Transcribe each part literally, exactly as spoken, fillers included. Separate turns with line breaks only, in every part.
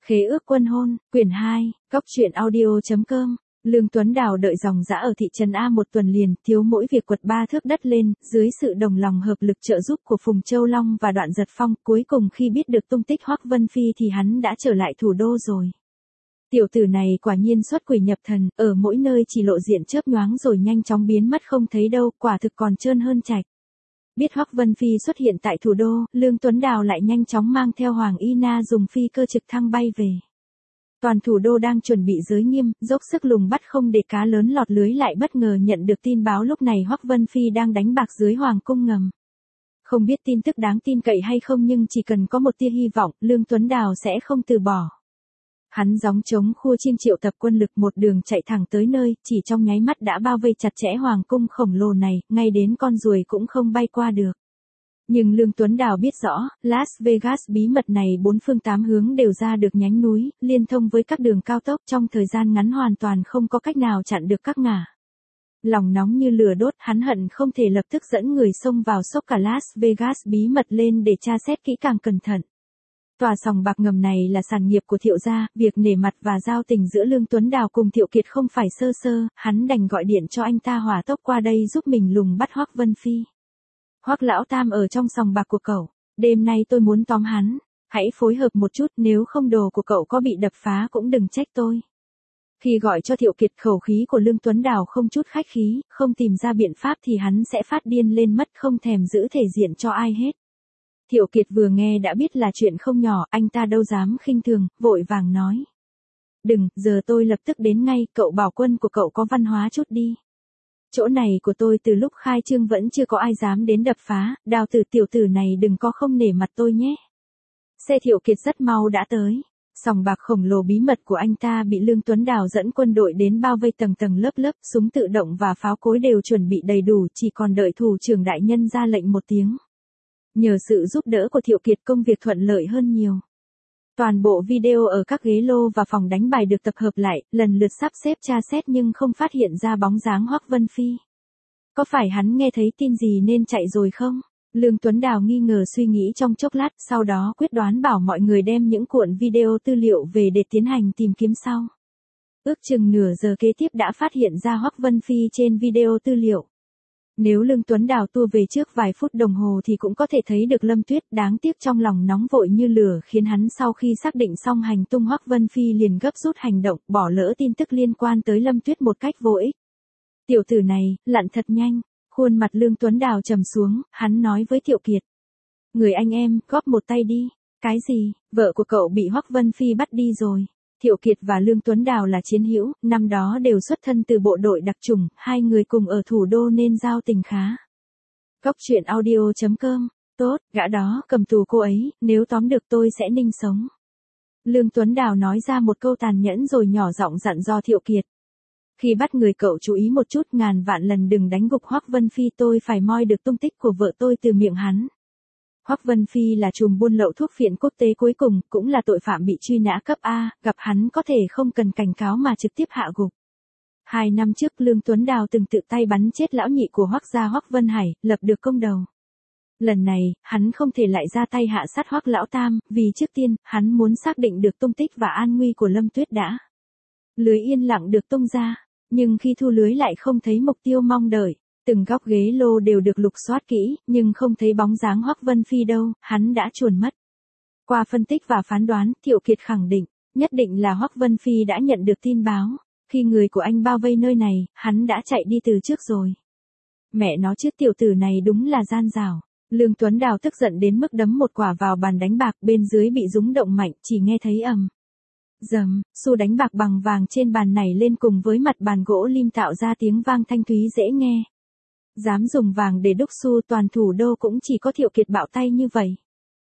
Khế ước quân hôn, quyển hai, góc truyện audio.com. Lương Tuấn Đào đợi dòng dã ở thị trấn A một tuần liền, thiếu mỗi việc quật ba thước đất lên, dưới sự đồng lòng hợp lực trợ giúp của Phùng Châu Long và Đoạn Giật Phong, cuối cùng khi biết được tung tích Hoắc Vân Phi thì hắn đã trở lại thủ đô rồi. Tiểu tử này quả nhiên xuất quỷ nhập thần, ở mỗi nơi chỉ lộ diện chớp nhoáng rồi nhanh chóng biến mất không thấy đâu, quả thực còn trơn hơn trạch. Biết Hoắc Vân Phi xuất hiện tại thủ đô, Lương Tuấn Đào lại nhanh chóng mang theo Hoàng Y Na dùng phi cơ trực thăng bay về. Toàn thủ đô đang chuẩn bị giới nghiêm, dốc sức lùng bắt không để cá lớn lọt lưới lại bất ngờ nhận được tin báo lúc này Hoắc Vân Phi đang đánh bạc dưới Hoàng cung ngầm. Không biết tin tức đáng tin cậy hay không nhưng chỉ cần có một tia hy vọng, Lương Tuấn Đào sẽ không từ bỏ. Hắn gióng trống khua chiêng triệu tập quân lực một đường chạy thẳng tới nơi, chỉ trong nháy mắt đã bao vây chặt chẽ Hoàng cung khổng lồ này, ngay đến con ruồi cũng không bay qua được. Nhưng Lương Tuấn Đào biết rõ, Las Vegas bí mật này bốn phương tám hướng đều ra được nhánh núi, liên thông với các đường cao tốc trong thời gian ngắn hoàn toàn không có cách nào chặn được các ngả. Lòng nóng như lửa đốt, hắn hận không thể lập tức dẫn người xông vào xốc cả Las Vegas bí mật lên để tra xét kỹ càng cẩn thận. Tòa sòng bạc ngầm này là sản nghiệp của Thiệu gia, việc nể mặt và giao tình giữa Lương Tuấn Đào cùng Thiệu Kiệt không phải sơ sơ, hắn đành gọi điện cho anh ta hỏa tốc qua đây giúp mình lùng bắt Hoắc Vân Phi. Hoắc lão tam ở trong sòng bạc của cậu, đêm nay tôi muốn tóm hắn, hãy phối hợp một chút, nếu không đồ của cậu có bị đập phá cũng đừng trách tôi. Khi gọi cho Thiệu Kiệt, khẩu khí của Lương Tuấn Đào không chút khách khí, không tìm ra biện pháp thì hắn sẽ phát điên lên mất, không thèm giữ thể diện cho ai hết. Thiệu Kiệt vừa nghe đã biết là chuyện không nhỏ, anh ta đâu dám khinh thường, vội vàng nói. Đừng, giờ tôi lập tức đến ngay, cậu bảo quân của cậu có văn hóa chút đi. Chỗ này của tôi từ lúc khai trương vẫn chưa có ai dám đến đập phá, Đào tử tiểu tử này đừng có không nể mặt tôi nhé. Xe Thiệu Kiệt rất mau đã tới. Sòng bạc khổng lồ bí mật của anh ta bị Lương Tuấn Đào dẫn quân đội đến bao vây tầng tầng lớp lớp, súng tự động và pháo cối đều chuẩn bị đầy đủ, chỉ còn đợi thủ trưởng đại nhân ra lệnh một tiếng. Nhờ sự giúp đỡ của Thiệu Kiệt công việc thuận lợi hơn nhiều. Toàn bộ video ở các ghế lô và phòng đánh bài được tập hợp lại, lần lượt sắp xếp tra xét nhưng không phát hiện ra bóng dáng Hoắc Vân Phi. Có phải hắn nghe thấy tin gì nên chạy rồi không? Lương Tuấn Đào nghi ngờ suy nghĩ trong chốc lát, sau đó quyết đoán bảo mọi người đem những cuộn video tư liệu về để tiến hành tìm kiếm sau. Ước chừng nửa giờ kế tiếp đã phát hiện ra Hoắc Vân Phi trên video tư liệu. Nếu Lương Tuấn Đào tua về trước vài phút đồng hồ thì cũng có thể thấy được Lâm Tuyết, đáng tiếc trong lòng nóng vội như lửa khiến hắn sau khi xác định xong hành tung Hoắc Vân Phi liền gấp rút hành động, bỏ lỡ tin tức liên quan tới Lâm Tuyết một cách vô ích. Tiểu tử này, lặn thật nhanh, khuôn mặt Lương Tuấn Đào trầm xuống, hắn nói với Thiệu Kiệt. Người anh em, góp một tay đi. Cái gì, vợ của cậu bị Hoắc Vân Phi bắt đi rồi. Thiệu Kiệt và Lương Tuấn Đào là chiến hữu, năm đó đều xuất thân từ bộ đội đặc chủng, hai người cùng ở thủ đô nên giao tình khá. Góc truyện audio.com, tốt, gã đó cầm tù cô ấy, nếu tóm được tôi sẽ ninh sống. Lương Tuấn Đào nói ra một câu tàn nhẫn rồi nhỏ giọng dặn dò Thiệu Kiệt. Khi bắt người cậu chú ý một chút, ngàn vạn lần đừng đánh gục Hoắc Vân Phi, tôi phải moi được tung tích của vợ tôi từ miệng hắn. Hoắc Vân Phi là trùm buôn lậu thuốc phiện quốc tế cuối cùng, cũng là tội phạm bị truy nã cấp A, gặp hắn có thể không cần cảnh cáo mà trực tiếp hạ gục. Hai năm trước Lương Tuấn Đào từng tự tay bắn chết lão nhị của Hoắc gia Hoắc Vân Hải, lập được công đầu. Lần này, hắn không thể lại ra tay hạ sát Hoắc lão tam, vì trước tiên, hắn muốn xác định được tung tích và an nguy của Lâm Tuyết đã. Lưới yên lặng được tung ra, nhưng khi thu lưới lại không thấy mục tiêu mong đợi. Từng góc ghế lô đều được lục soát kỹ, nhưng không thấy bóng dáng Hoắc Vân Phi đâu, hắn đã chuồn mất. Qua phân tích và phán đoán, Thiệu Kiệt khẳng định, nhất định là Hoắc Vân Phi đã nhận được tin báo. Khi người của anh bao vây nơi này, hắn đã chạy đi từ trước rồi. Mẹ nó chứ, tiểu tử này đúng là gian dảo. Lương Tuấn Đào tức giận đến mức đấm một quả vào bàn đánh bạc, bên dưới bị rúng động mạnh, chỉ nghe thấy ầm. Dầm, xu đánh bạc bằng vàng trên bàn này lên cùng với mặt bàn gỗ lim tạo ra tiếng vang thanh thúy dễ nghe. Dám dùng vàng để đúc xu, toàn thủ đô cũng chỉ có Thiệu Kiệt bạo tay như vậy.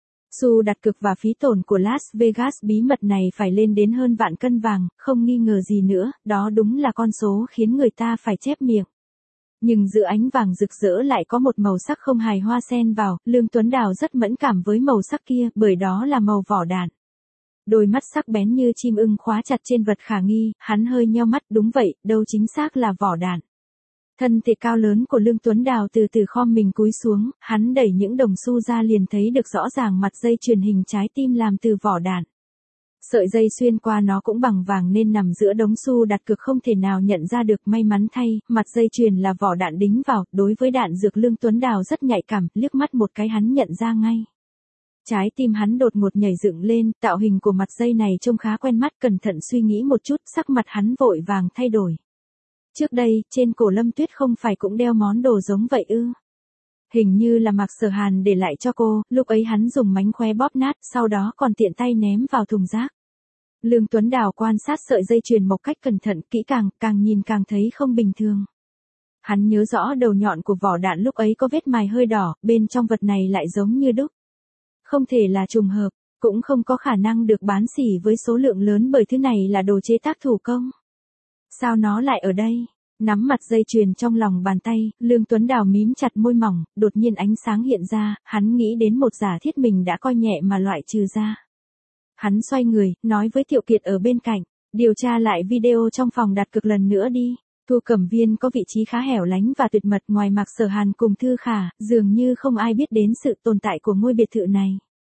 Xu đặt cược và phí tổn của Las Vegas bí mật này phải lên đến hơn vạn cân vàng, không nghi ngờ gì nữa, đó đúng là con số khiến người ta phải chép miệng. Nhưng giữa ánh vàng rực rỡ lại có một màu sắc không hài hoa xen vào, Lương Tuấn Đào rất mẫn cảm với màu sắc kia, bởi đó là màu vỏ đạn. Đôi mắt sắc bén như chim ưng khóa chặt trên vật khả nghi, hắn hơi nheo mắt, đúng vậy, đâu chính xác là vỏ đạn. Thân thể cao lớn của Lương Tuấn Đào từ từ khom mình cúi xuống, hắn đẩy những đồng xu ra liền thấy được rõ ràng mặt dây chuyền hình trái tim làm từ vỏ đạn. Sợi dây xuyên qua nó cũng bằng vàng nên nằm giữa đống xu đặt cược không thể nào nhận ra được. May mắn thay, mặt dây chuyền là vỏ đạn đính vào, đối với đạn dược Lương Tuấn Đào rất nhạy cảm, liếc mắt một cái hắn nhận ra ngay. Trái tim hắn đột ngột nhảy dựng lên, tạo hình của mặt dây này trông khá quen mắt, cẩn thận suy nghĩ một chút, sắc mặt hắn vội vàng thay đổi. Trước đây, trên cổ Lâm Tuyết không phải cũng đeo món đồ giống vậy ư? Hình như là Mạc Sở Hàn để lại cho cô, lúc ấy hắn dùng mánh khóe bóp nát, sau đó còn tiện tay ném vào thùng rác. Lương Tuấn Đào quan sát sợi dây chuyền một cách cẩn thận, kỹ càng, càng nhìn càng thấy không bình thường. Hắn nhớ rõ đầu nhọn của vỏ đạn lúc ấy có vết mài hơi đỏ, bên trong vật này lại giống như đúc. Không thể là trùng hợp, cũng không có khả năng được bán xỉ với số lượng lớn bởi thứ này là đồ chế tác thủ công. Sao nó lại ở đây? Nắm mặt dây chuyền trong lòng bàn tay, Lương Tuấn Đào mím chặt môi mỏng, đột nhiên ánh sáng hiện ra, hắn nghĩ đến một giả thiết mình đã coi nhẹ mà loại trừ ra. Hắn xoay người, nói với Thiệu Kiệt ở bên cạnh, điều tra lại video trong phòng đặt cược lần nữa đi. Thu Cẩm Viên có vị trí khá hẻo lánh và tuyệt mật, ngoài Mạc Sở Hàn cùng Thư Khả, dường như không ai biết đến sự tồn tại của ngôi biệt thự này.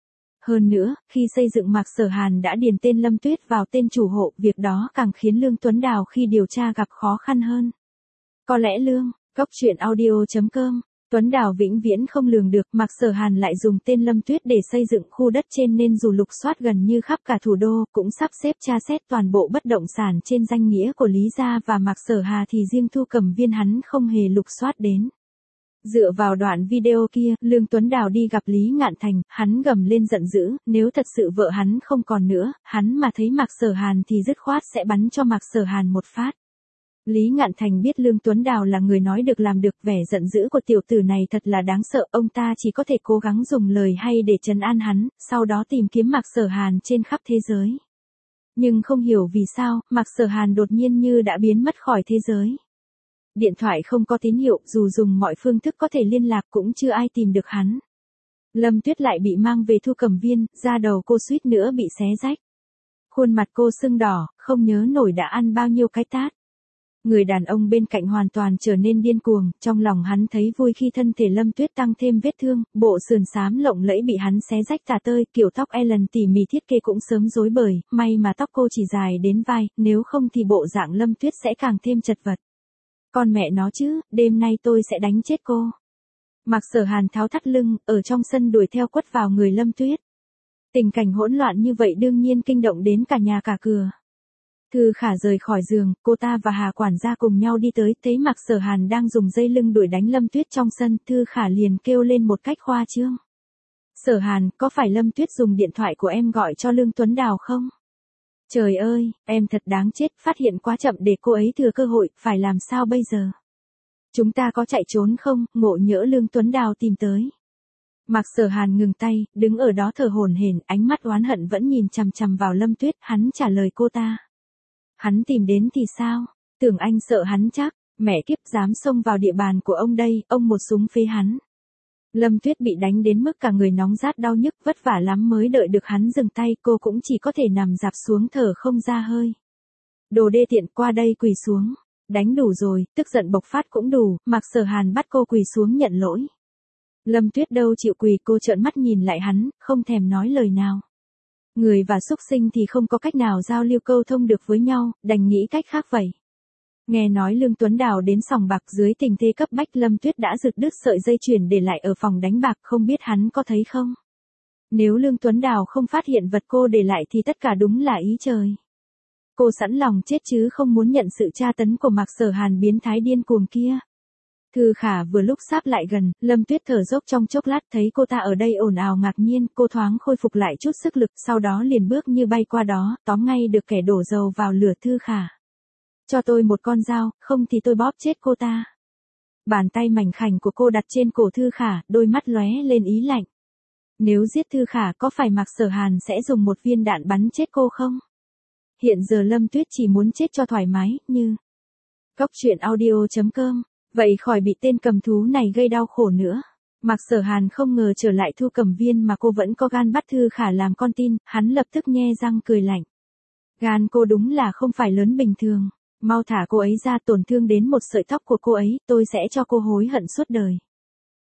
Hơn nữa, khi xây dựng Mạc Sở Hàn đã điền tên Lâm Tuyết vào tên chủ hộ, việc đó càng khiến Lương Tuấn Đào khi điều tra gặp khó khăn hơn. Có lẽ Lương, Cốc Truyện Audio chấm com, Tuấn Đào vĩnh viễn không lường được Mạc Sở Hàn lại dùng tên Lâm Tuyết để xây dựng khu đất trên, nên dù lục soát gần như khắp cả thủ đô, cũng sắp xếp tra xét toàn bộ bất động sản trên danh nghĩa của Lý Gia và Mạc Sở Hà, thì riêng Thu Cẩm Viên hắn không hề lục soát đến. Dựa vào đoạn video kia, Lương Tuấn Đào đi gặp Lý Ngạn Thành, hắn gầm lên giận dữ, nếu thật sự vợ hắn không còn nữa, hắn mà thấy Mạc Sở Hàn thì dứt khoát sẽ bắn cho Mạc Sở Hàn một phát. Lý Ngạn Thành biết Lương Tuấn Đào là người nói được làm được, vẻ giận dữ của tiểu tử này thật là đáng sợ, ông ta chỉ có thể cố gắng dùng lời hay để trấn an hắn, sau đó tìm kiếm Mạc Sở Hàn trên khắp thế giới. Nhưng không hiểu vì sao, Mạc Sở Hàn đột nhiên như đã biến mất khỏi thế giới. Điện thoại không có tín hiệu, dù dùng mọi phương thức có thể liên lạc cũng chưa ai tìm được hắn. Lâm Tuyết lại bị mang về Thu Cẩm Viên, da đầu cô suýt nữa bị xé rách. Khuôn mặt cô sưng đỏ, không nhớ nổi đã ăn bao nhiêu cái tát. Người đàn ông bên cạnh hoàn toàn trở nên điên cuồng, trong lòng hắn thấy vui khi thân thể Lâm Tuyết tăng thêm vết thương, bộ sườn xám lộng lẫy bị hắn xé rách tả tơi, kiểu tóc Ellen tỉ mỉ thiết kế cũng sớm rối bời, may mà tóc cô chỉ dài đến vai, nếu không thì bộ dạng Lâm Tuyết sẽ càng thêm chật vật. Con mẹ nó chứ, đêm nay tôi sẽ đánh chết cô. Mạc Sở Hàn tháo thắt lưng, ở trong sân đuổi theo quất vào người Lâm Tuyết. Tình cảnh hỗn loạn như vậy đương nhiên kinh động đến cả nhà cả cửa. Thư Khả rời khỏi giường, cô ta và Hà quản gia cùng nhau đi tới, thấy Mạc Sở Hàn đang dùng dây lưng đuổi đánh Lâm Tuyết trong sân, Thư Khả liền kêu lên một cách khoa trương. Sở Hàn, có phải Lâm Tuyết dùng điện thoại của em gọi cho Lương Tuấn Đào không? Trời ơi, em thật đáng chết, phát hiện quá chậm để cô ấy thừa cơ hội, phải làm sao bây giờ? Chúng ta có chạy trốn không, ngộ nhỡ Lương Tuấn Đào tìm tới. Mạc Sở Hàn ngừng tay, đứng ở đó thở hổn hển, ánh mắt oán hận vẫn nhìn chằm chằm vào Lâm Tuyết, hắn trả lời cô ta. Hắn tìm đến thì sao? Tưởng anh sợ hắn chắc, mẹ kiếp dám xông vào địa bàn của ông đây, ông một súng phế hắn. Lâm Tuyết bị đánh đến mức cả người nóng rát đau nhức, vất vả lắm mới đợi được hắn dừng tay, cô cũng chỉ có thể nằm dạp xuống thở không ra hơi. Đồ đê tiện, qua đây quỳ xuống. Đánh đủ rồi, tức giận bộc phát cũng đủ, Mạc Sở Hàn bắt cô quỳ xuống nhận lỗi. Lâm Tuyết đâu chịu quỳ, cô trợn mắt nhìn lại hắn, không thèm nói lời nào. Người và súc sinh thì không có cách nào giao lưu câu thông được với nhau, đành nghĩ cách khác vậy. Nghe nói Lương Tuấn Đào đến sòng bạc, dưới tình thế cấp bách Lâm Tuyết đã giật đứt sợi dây chuyền để lại ở phòng đánh bạc, không biết hắn có thấy không? Nếu Lương Tuấn Đào không phát hiện vật cô để lại thì tất cả đúng là ý trời. Cô sẵn lòng chết chứ không muốn nhận sự tra tấn của Mạc Sở Hàn biến thái điên cuồng kia. Thư Khả vừa lúc sáp lại gần, Lâm Tuyết thở dốc trong chốc lát, thấy cô ta ở đây ồn ào ngạc nhiên, cô thoáng khôi phục lại chút sức lực, sau đó liền bước như bay qua đó, tóm ngay được kẻ đổ dầu vào lửa. Thư Khả, cho tôi một con dao, không thì tôi bóp chết cô ta. Bàn tay mảnh khảnh của cô đặt trên cổ Thư Khả, đôi mắt lóe lên ý lạnh. Nếu giết Thư Khả có phải Mạc Sở Hàn sẽ dùng một viên đạn bắn chết cô không? Hiện giờ Lâm Tuyết chỉ muốn chết cho thoải mái, như Cốc Truyện Audio chấm com. Vậy khỏi bị tên cầm thú này gây đau khổ nữa. Mạc Sở Hàn không ngờ trở lại Thu Cẩm Viên mà cô vẫn có gan bắt Thư Khả làm con tin, hắn lập tức nhe răng cười lạnh. Gan cô đúng là không phải lớn bình thường, mau thả cô ấy ra, tổn thương đến một sợi tóc của cô ấy, tôi sẽ cho cô hối hận suốt đời.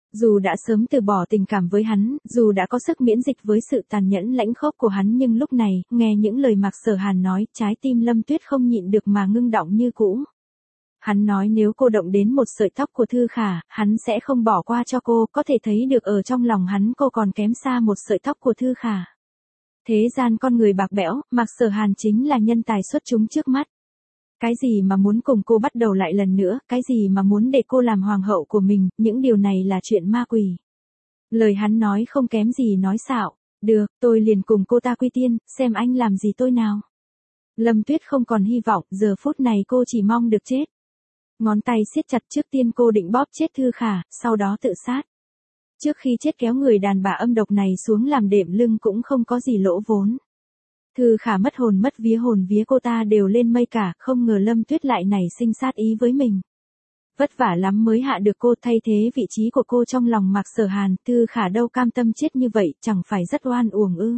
Dù đã sớm từ bỏ tình cảm với hắn, dù đã có sức miễn dịch với sự tàn nhẫn lãnh khốc của hắn nhưng lúc này, nghe những lời Mạc Sở Hàn nói, trái tim Lâm Tuyết không nhịn được mà ngưng đọng như cũ. Hắn nói nếu cô động đến một sợi tóc của Thư Khả, hắn sẽ không bỏ qua cho cô, có thể thấy được ở trong lòng hắn cô còn kém xa một sợi tóc của Thư Khả. Thế gian con người bạc bẽo, Mạc Sở Hàn chính là nhân tài xuất chúng trước mắt. Cái gì mà muốn cùng cô bắt đầu lại lần nữa, cái gì mà muốn để cô làm hoàng hậu của mình, những điều này là chuyện ma quỷ. Lời hắn nói không kém gì nói xạo. Được, tôi liền cùng cô ta quy tiên, xem anh làm gì tôi nào. Lâm Tuyết không còn hy vọng, giờ phút này cô chỉ mong được chết. Ngón tay siết chặt, trước tiên cô định bóp chết Thư Khả, sau đó tự sát. Trước khi chết kéo người đàn bà âm độc này xuống làm đệm lưng cũng không có gì lỗ vốn. Thư Khả mất hồn mất vía, hồn vía cô ta đều lên mây cả, không ngờ Lâm Tuyết lại nảy sinh sát ý với mình. Vất vả lắm mới hạ được cô, thay thế vị trí của cô trong lòng Mạc Sở Hàn, Thư Khả đâu cam tâm chết như vậy, chẳng phải rất oan uổng ư.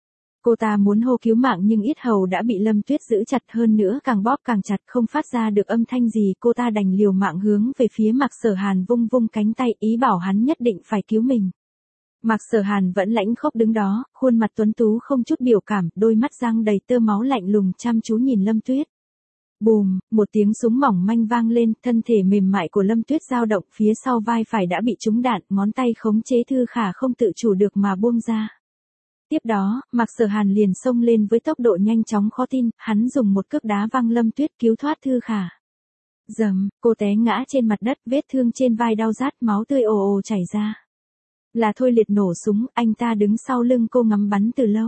Cô ta muốn hô cứu mạng nhưng yết hầu đã bị Lâm Tuyết giữ chặt, hơn nữa càng bóp càng chặt, không phát ra được âm thanh gì, cô ta đành liều mạng hướng về phía Mạc Sở Hàn, vung vung cánh tay, ý bảo hắn nhất định phải cứu mình. Mạc Sở Hàn vẫn lãnh khốc đứng đó, khuôn mặt tuấn tú không chút biểu cảm, đôi mắt răng đầy tơ máu lạnh lùng chăm chú nhìn Lâm Tuyết. Bùm, một tiếng súng mỏng manh vang lên, thân thể mềm mại của Lâm Tuyết dao động, phía sau vai phải đã bị trúng đạn, ngón tay khống chế Thư Khả không tự chủ được mà buông ra. Tiếp đó, Mạc Sở Hàn liền xông lên với tốc độ nhanh chóng khó tin, hắn dùng một cước đá văng Lâm Tuyết, cứu thoát Thư Khả. Dầm, cô té ngã trên mặt đất, vết thương trên vai đau rát, máu tươi ồ ồ chảy ra. Là Thôi Liệt nổ súng, anh ta đứng sau lưng cô ngắm bắn từ lâu.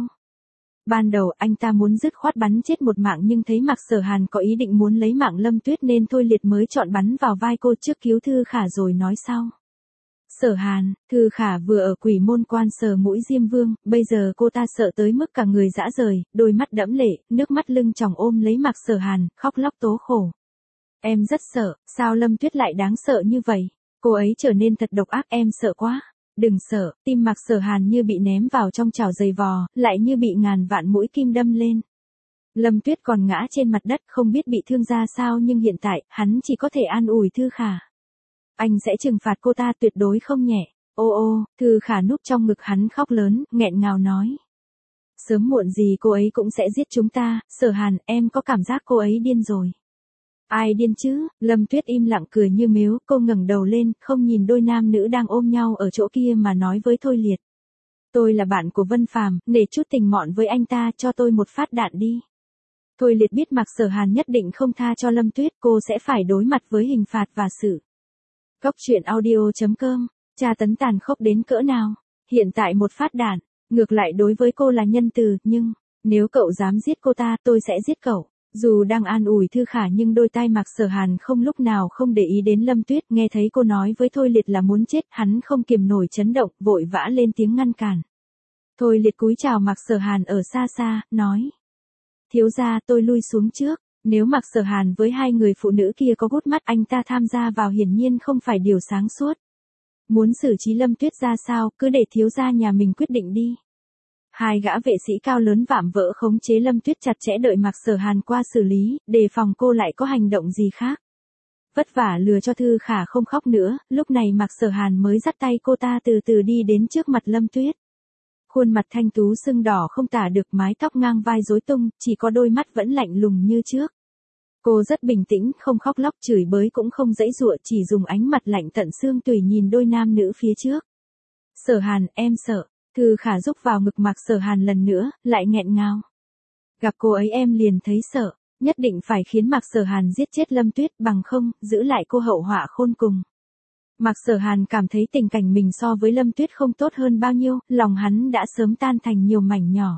Ban đầu anh ta muốn dứt khoát bắn chết một mạng nhưng thấy Mạc Sở Hàn có ý định muốn lấy mạng Lâm Tuyết nên Thôi Liệt mới chọn bắn vào vai cô trước cứu Thư Khả rồi nói sau. Sở Hàn, Thư Khả vừa ở Quỷ Môn Quan sờ mũi Diêm Vương, bây giờ cô ta sợ tới mức cả người rã rời, đôi mắt đẫm lệ, nước mắt lưng tròng ôm lấy Mạc Sở Hàn, khóc lóc tố khổ. Em rất sợ, sao Lâm Tuyết lại đáng sợ như vậy? Cô ấy trở nên thật độc ác, em sợ quá. Đừng sợ, tim Mạc Sở Hàn như bị ném vào trong chảo dày vò, lại như bị ngàn vạn mũi kim đâm lên. Lâm Tuyết còn ngã trên mặt đất không biết bị thương ra sao nhưng hiện tại, hắn chỉ có thể an ủi Thư Khả. Anh sẽ trừng phạt cô ta tuyệt đối không nhẹ. Ô ô, Thư Khả núp trong ngực hắn khóc lớn, nghẹn ngào nói. Sớm muộn gì cô ấy cũng sẽ giết chúng ta, Sở Hàn, em có cảm giác cô ấy điên rồi. Ai điên chứ? Lâm Tuyết im lặng cười như mếu, cô ngẩng đầu lên, không nhìn đôi nam nữ đang ôm nhau ở chỗ kia mà nói với Thôi Liệt. Tôi là bạn của Vân Phàm, nể chút tình mọn với anh ta, cho tôi một phát đạn đi. Thôi Liệt biết Mạc Sở Hàn nhất định không tha cho Lâm Tuyết, cô sẽ phải đối mặt với hình phạt và xử. Cốc truyện audio chấm com, tra tấn tàn khốc đến cỡ nào? Hiện tại một phát đạn, ngược lại đối với cô là nhân từ, nhưng, nếu cậu dám giết cô ta, tôi sẽ giết cậu. Dù đang an ủi Thư Khả nhưng đôi tai Mạc Sở Hàn không lúc nào không để ý đến Lâm Tuyết, nghe thấy cô nói với Thôi Liệt là muốn chết, hắn không kiềm nổi chấn động, vội vã lên tiếng ngăn cản. Thôi Liệt cúi chào Mạc Sở Hàn ở xa xa, nói. Thiếu gia, tôi lui xuống trước, nếu Mạc Sở Hàn với hai người phụ nữ kia có gút mắt anh ta tham gia vào hiển nhiên không phải điều sáng suốt. Muốn xử trí Lâm Tuyết ra sao, cứ để thiếu gia nhà mình quyết định đi. Hai gã vệ sĩ cao lớn vạm vỡ khống chế Lâm Tuyết chặt chẽ đợi Mạc Sở Hàn qua xử lý, đề phòng cô lại có hành động gì khác. Vất vả lừa cho Thư Khả không khóc nữa, lúc này Mạc Sở Hàn mới dắt tay cô ta từ từ đi đến trước mặt Lâm Tuyết. Khuôn mặt thanh tú sưng đỏ không tả được, mái tóc ngang vai rối tung, chỉ có đôi mắt vẫn lạnh lùng như trước. Cô rất bình tĩnh, không khóc lóc chửi bới cũng không giãy giụa, chỉ dùng ánh mặt lạnh tận xương tùy nhìn đôi nam nữ phía trước. Sở Hàn, em sợ. Thư Khả rúc vào ngực Mạc Sở Hàn lần nữa, lại nghẹn ngào. Gặp cô ấy em liền thấy sợ, nhất định phải khiến Mạc Sở Hàn giết chết Lâm Tuyết, bằng không, giữ lại cô hậu họa khôn cùng. Mạc Sở Hàn cảm thấy tình cảnh mình so với Lâm Tuyết không tốt hơn bao nhiêu, lòng hắn đã sớm tan thành nhiều mảnh nhỏ.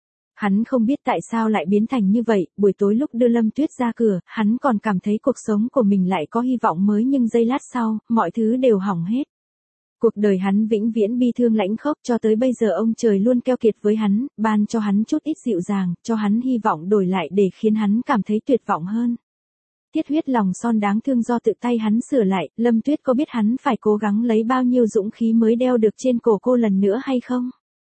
Hắn không biết tại sao lại biến thành như vậy, buổi tối lúc đưa Lâm Tuyết ra cửa, hắn còn cảm thấy cuộc sống của mình lại có hy vọng mới nhưng giây lát sau, mọi thứ đều hỏng hết. Cuộc đời hắn vĩnh viễn bi thương lãnh khốc, cho tới bây giờ ông trời luôn keo kiệt với hắn, ban cho hắn chút ít dịu dàng, cho hắn hy vọng đổi lại để khiến hắn cảm thấy tuyệt vọng hơn. Thiết huyết lòng son đáng thương do tự tay hắn sửa lại, Lâm Tuyết có biết hắn phải cố gắng lấy bao nhiêu dũng khí mới đeo được trên cổ cô lần nữa hay không?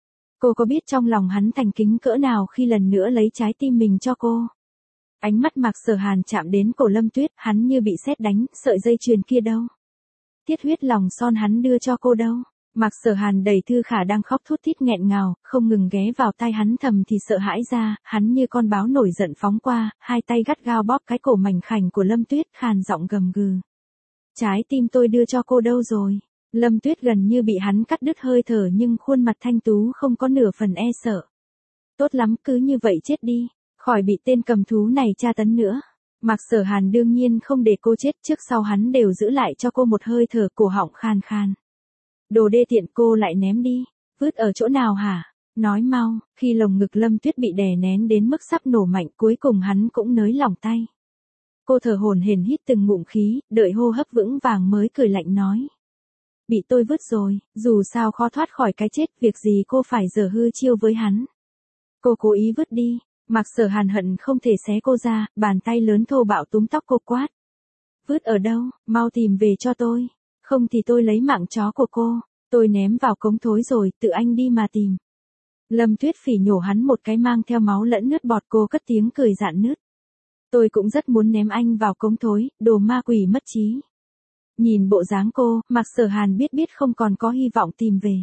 Cô có biết trong lòng hắn thành kính cỡ nào khi lần nữa lấy trái tim mình cho cô? Ánh mắt Mạc Sở Hàn chạm đến cổ Lâm Tuyết, hắn như bị sét đánh, sợi dây chuyền kia đâu? tiết huyết lòng son hắn đưa cho cô đâu. Mạc Sở Hàn đẩy Thư Khả đang khóc thút thít nghẹn ngào, không ngừng ghé vào tai hắn thầm thì sợ hãi ra, hắn như con báo nổi giận phóng qua, hai tay gắt gao bóp cái cổ mảnh khảnh của Lâm Tuyết, khàn giọng gầm gừ. Trái tim tôi đưa cho cô đâu rồi? Lâm Tuyết gần như bị hắn cắt đứt hơi thở nhưng khuôn mặt thanh tú không có nửa phần e sợ. Tốt lắm, cứ như vậy chết đi, khỏi bị tên cầm thú này tra tấn nữa. Mạc Sở Hàn đương nhiên không để cô chết, trước sau hắn đều giữ lại cho cô một hơi thở, cổ họng khan khan. Đồ đê tiện, cô lại ném đi, vứt ở chỗ nào hả? Nói mau. Khi lồng ngực Lâm Tuyết bị đè nén đến mức sắp nổ mạnh, cuối cùng hắn cũng nới lỏng tay. Cô thở hổn hển hít từng ngụm khí, đợi hô hấp vững vàng mới cười lạnh nói. Bị tôi vứt rồi, dù sao khó thoát khỏi cái chết, việc gì cô phải giở hư chiêu với hắn. Cô cố ý vứt đi. Mạc Sở Hàn hận không thể xé cô ra, bàn tay lớn thô bạo túm tóc cô quát. Vứt ở đâu, mau tìm về cho tôi, không thì tôi lấy mạng chó của cô, tôi ném vào cống thối rồi, tự anh đi mà tìm. Lâm Tuyết phỉ nhổ hắn một cái mang theo máu lẫn nước bọt, cô cất tiếng cười rạn nứt. Tôi cũng rất muốn ném anh vào cống thối, đồ ma quỷ mất trí. Nhìn bộ dáng cô, Mạc Sở Hàn biết biết không còn có hy vọng tìm về.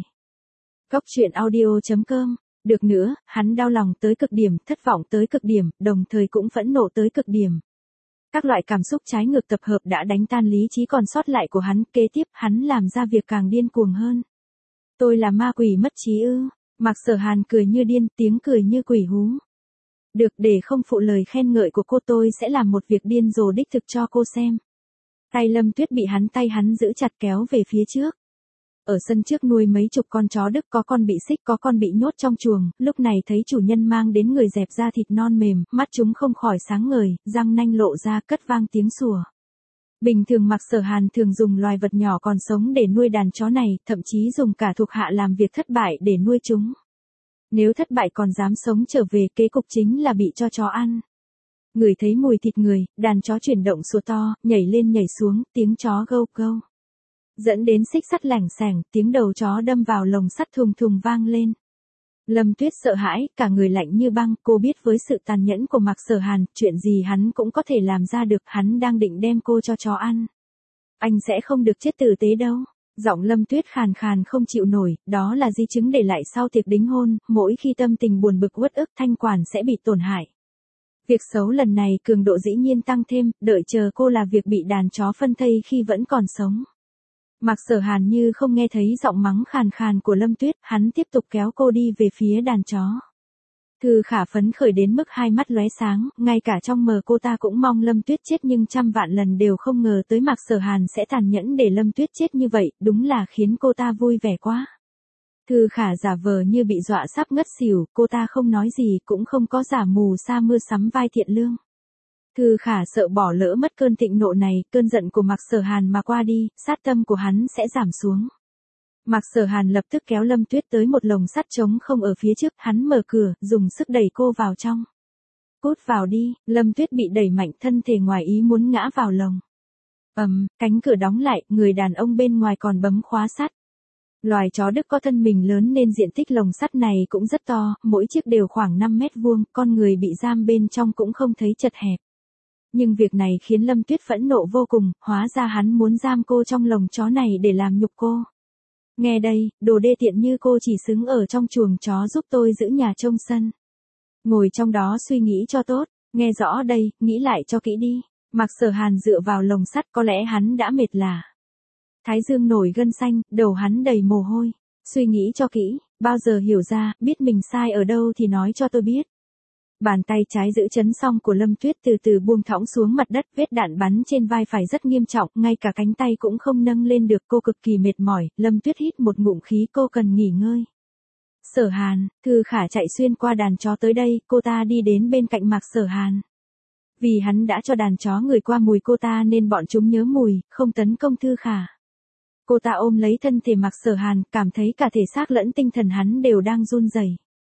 Góc truyện audio chấm com. Được nữa, hắn đau lòng tới cực điểm, thất vọng tới cực điểm, đồng thời cũng phẫn nộ tới cực điểm. Các loại cảm xúc trái ngược tập hợp đã đánh tan lý trí còn sót lại của hắn, kế tiếp hắn làm ra việc càng điên cuồng hơn. Tôi là ma quỷ mất trí ư? Mạc Sở Hàn cười như điên, tiếng cười như quỷ hú. Được, để không phụ lời khen ngợi của cô tôi sẽ làm một việc điên rồ đích thực cho cô xem. Tay Lâm Tuyết bị hắn tay hắn giữ chặt kéo về phía trước. Ở sân trước nuôi mấy chục con chó Đức, có con bị xích, có con bị nhốt trong chuồng, lúc này thấy chủ nhân mang đến người dẹp da thịt non mềm, mắt chúng không khỏi sáng ngời, răng nanh lộ ra cất vang tiếng sủa. Bình thường Mạc Sở Hàn thường dùng loài vật nhỏ còn sống để nuôi đàn chó này, thậm chí dùng cả thuộc hạ làm việc thất bại để nuôi chúng. Nếu thất bại còn dám sống trở về, kế cục chính là bị cho chó ăn. Người thấy mùi thịt người, đàn chó chuyển động sủa to, nhảy lên nhảy xuống, tiếng chó gâu gâu. Dẫn đến xích sắt lẻng xẻng, tiếng đầu chó đâm vào lồng sắt thùng thùng vang lên. Lâm Tuyết sợ hãi, cả người lạnh như băng, cô biết với sự tàn nhẫn của Mạc Sở Hàn, chuyện gì hắn cũng có thể làm ra được, hắn đang định đem cô cho chó ăn. Anh sẽ không được chết tử tế đâu. Giọng Lâm Tuyết khàn khàn không chịu nổi, đó là di chứng để lại sau tiệc đính hôn, mỗi khi tâm tình buồn bực uất ức, thanh quản sẽ bị tổn hại. Việc xấu lần này cường độ dĩ nhiên tăng thêm, đợi chờ cô là việc bị đàn chó phân thây khi vẫn còn sống. Mạc Sở Hàn như không nghe thấy giọng mắng khàn khàn của Lâm Tuyết, hắn tiếp tục kéo cô đi về phía đàn chó. Thư Khả phấn khởi đến mức hai mắt lóe sáng, ngay cả trong mờ cô ta cũng mong Lâm Tuyết chết nhưng trăm vạn lần đều không ngờ tới Mạc Sở Hàn sẽ tàn nhẫn để Lâm Tuyết chết như vậy, đúng là khiến cô ta vui vẻ quá. Thư Khả giả vờ như bị dọa sắp ngất xỉu, cô ta không nói gì cũng không có giả mù sa mưa sắm vai thiện lương. Thư Khả sợ bỏ lỡ mất cơn thịnh nộ này, cơn giận của Mạc Sở Hàn mà qua đi, sát tâm của hắn sẽ giảm xuống. Mạc Sở Hàn lập tức kéo Lâm Tuyết tới một lồng sắt trống không ở phía trước, hắn mở cửa, dùng sức đẩy cô vào trong. Cút vào đi, Lâm Tuyết bị đẩy mạnh, thân thể ngoài ý muốn ngã vào lồng. Ầm, cánh cửa đóng lại, người đàn ông bên ngoài còn bấm khóa sắt. Loài chó Đức có thân mình lớn nên diện tích lồng sắt này cũng rất to, mỗi chiếc đều khoảng năm mét vuông, con người bị giam bên trong cũng không thấy chật hẹp. Nhưng việc này khiến Lâm Tuyết phẫn nộ vô cùng, hóa ra hắn muốn giam cô trong lồng chó này để làm nhục cô. Nghe đây, đồ đê tiện như cô chỉ xứng ở trong chuồng chó giúp tôi giữ nhà trông sân. Ngồi trong đó suy nghĩ cho tốt, nghe rõ đây, nghĩ lại cho kỹ đi. Mạc Sở Hàn dựa vào lồng sắt, có lẽ hắn đã mệt lả. Thái dương nổi gân xanh, đầu hắn đầy mồ hôi. Suy nghĩ cho kỹ, bao giờ hiểu ra, biết mình sai ở đâu thì nói cho tôi biết. Bàn tay trái giữ chấn song của Lâm Tuyết từ từ buông thõng xuống mặt đất, vết đạn bắn trên vai phải rất nghiêm trọng, ngay cả cánh tay cũng không nâng lên được, cô cực kỳ mệt mỏi, Lâm Tuyết hít một ngụm khí, cô cần nghỉ ngơi. Sở Hàn, Thư Khả chạy xuyên qua đàn chó tới đây, cô ta đi đến bên cạnh Mạc Sở Hàn. Vì hắn đã cho đàn chó ngửi qua mùi cô ta nên bọn chúng nhớ mùi, không tấn công Thư Khả. Cô ta ôm lấy thân thể Mạc Sở Hàn, cảm thấy cả thể xác lẫn tinh thần hắn đều đang run rẩy.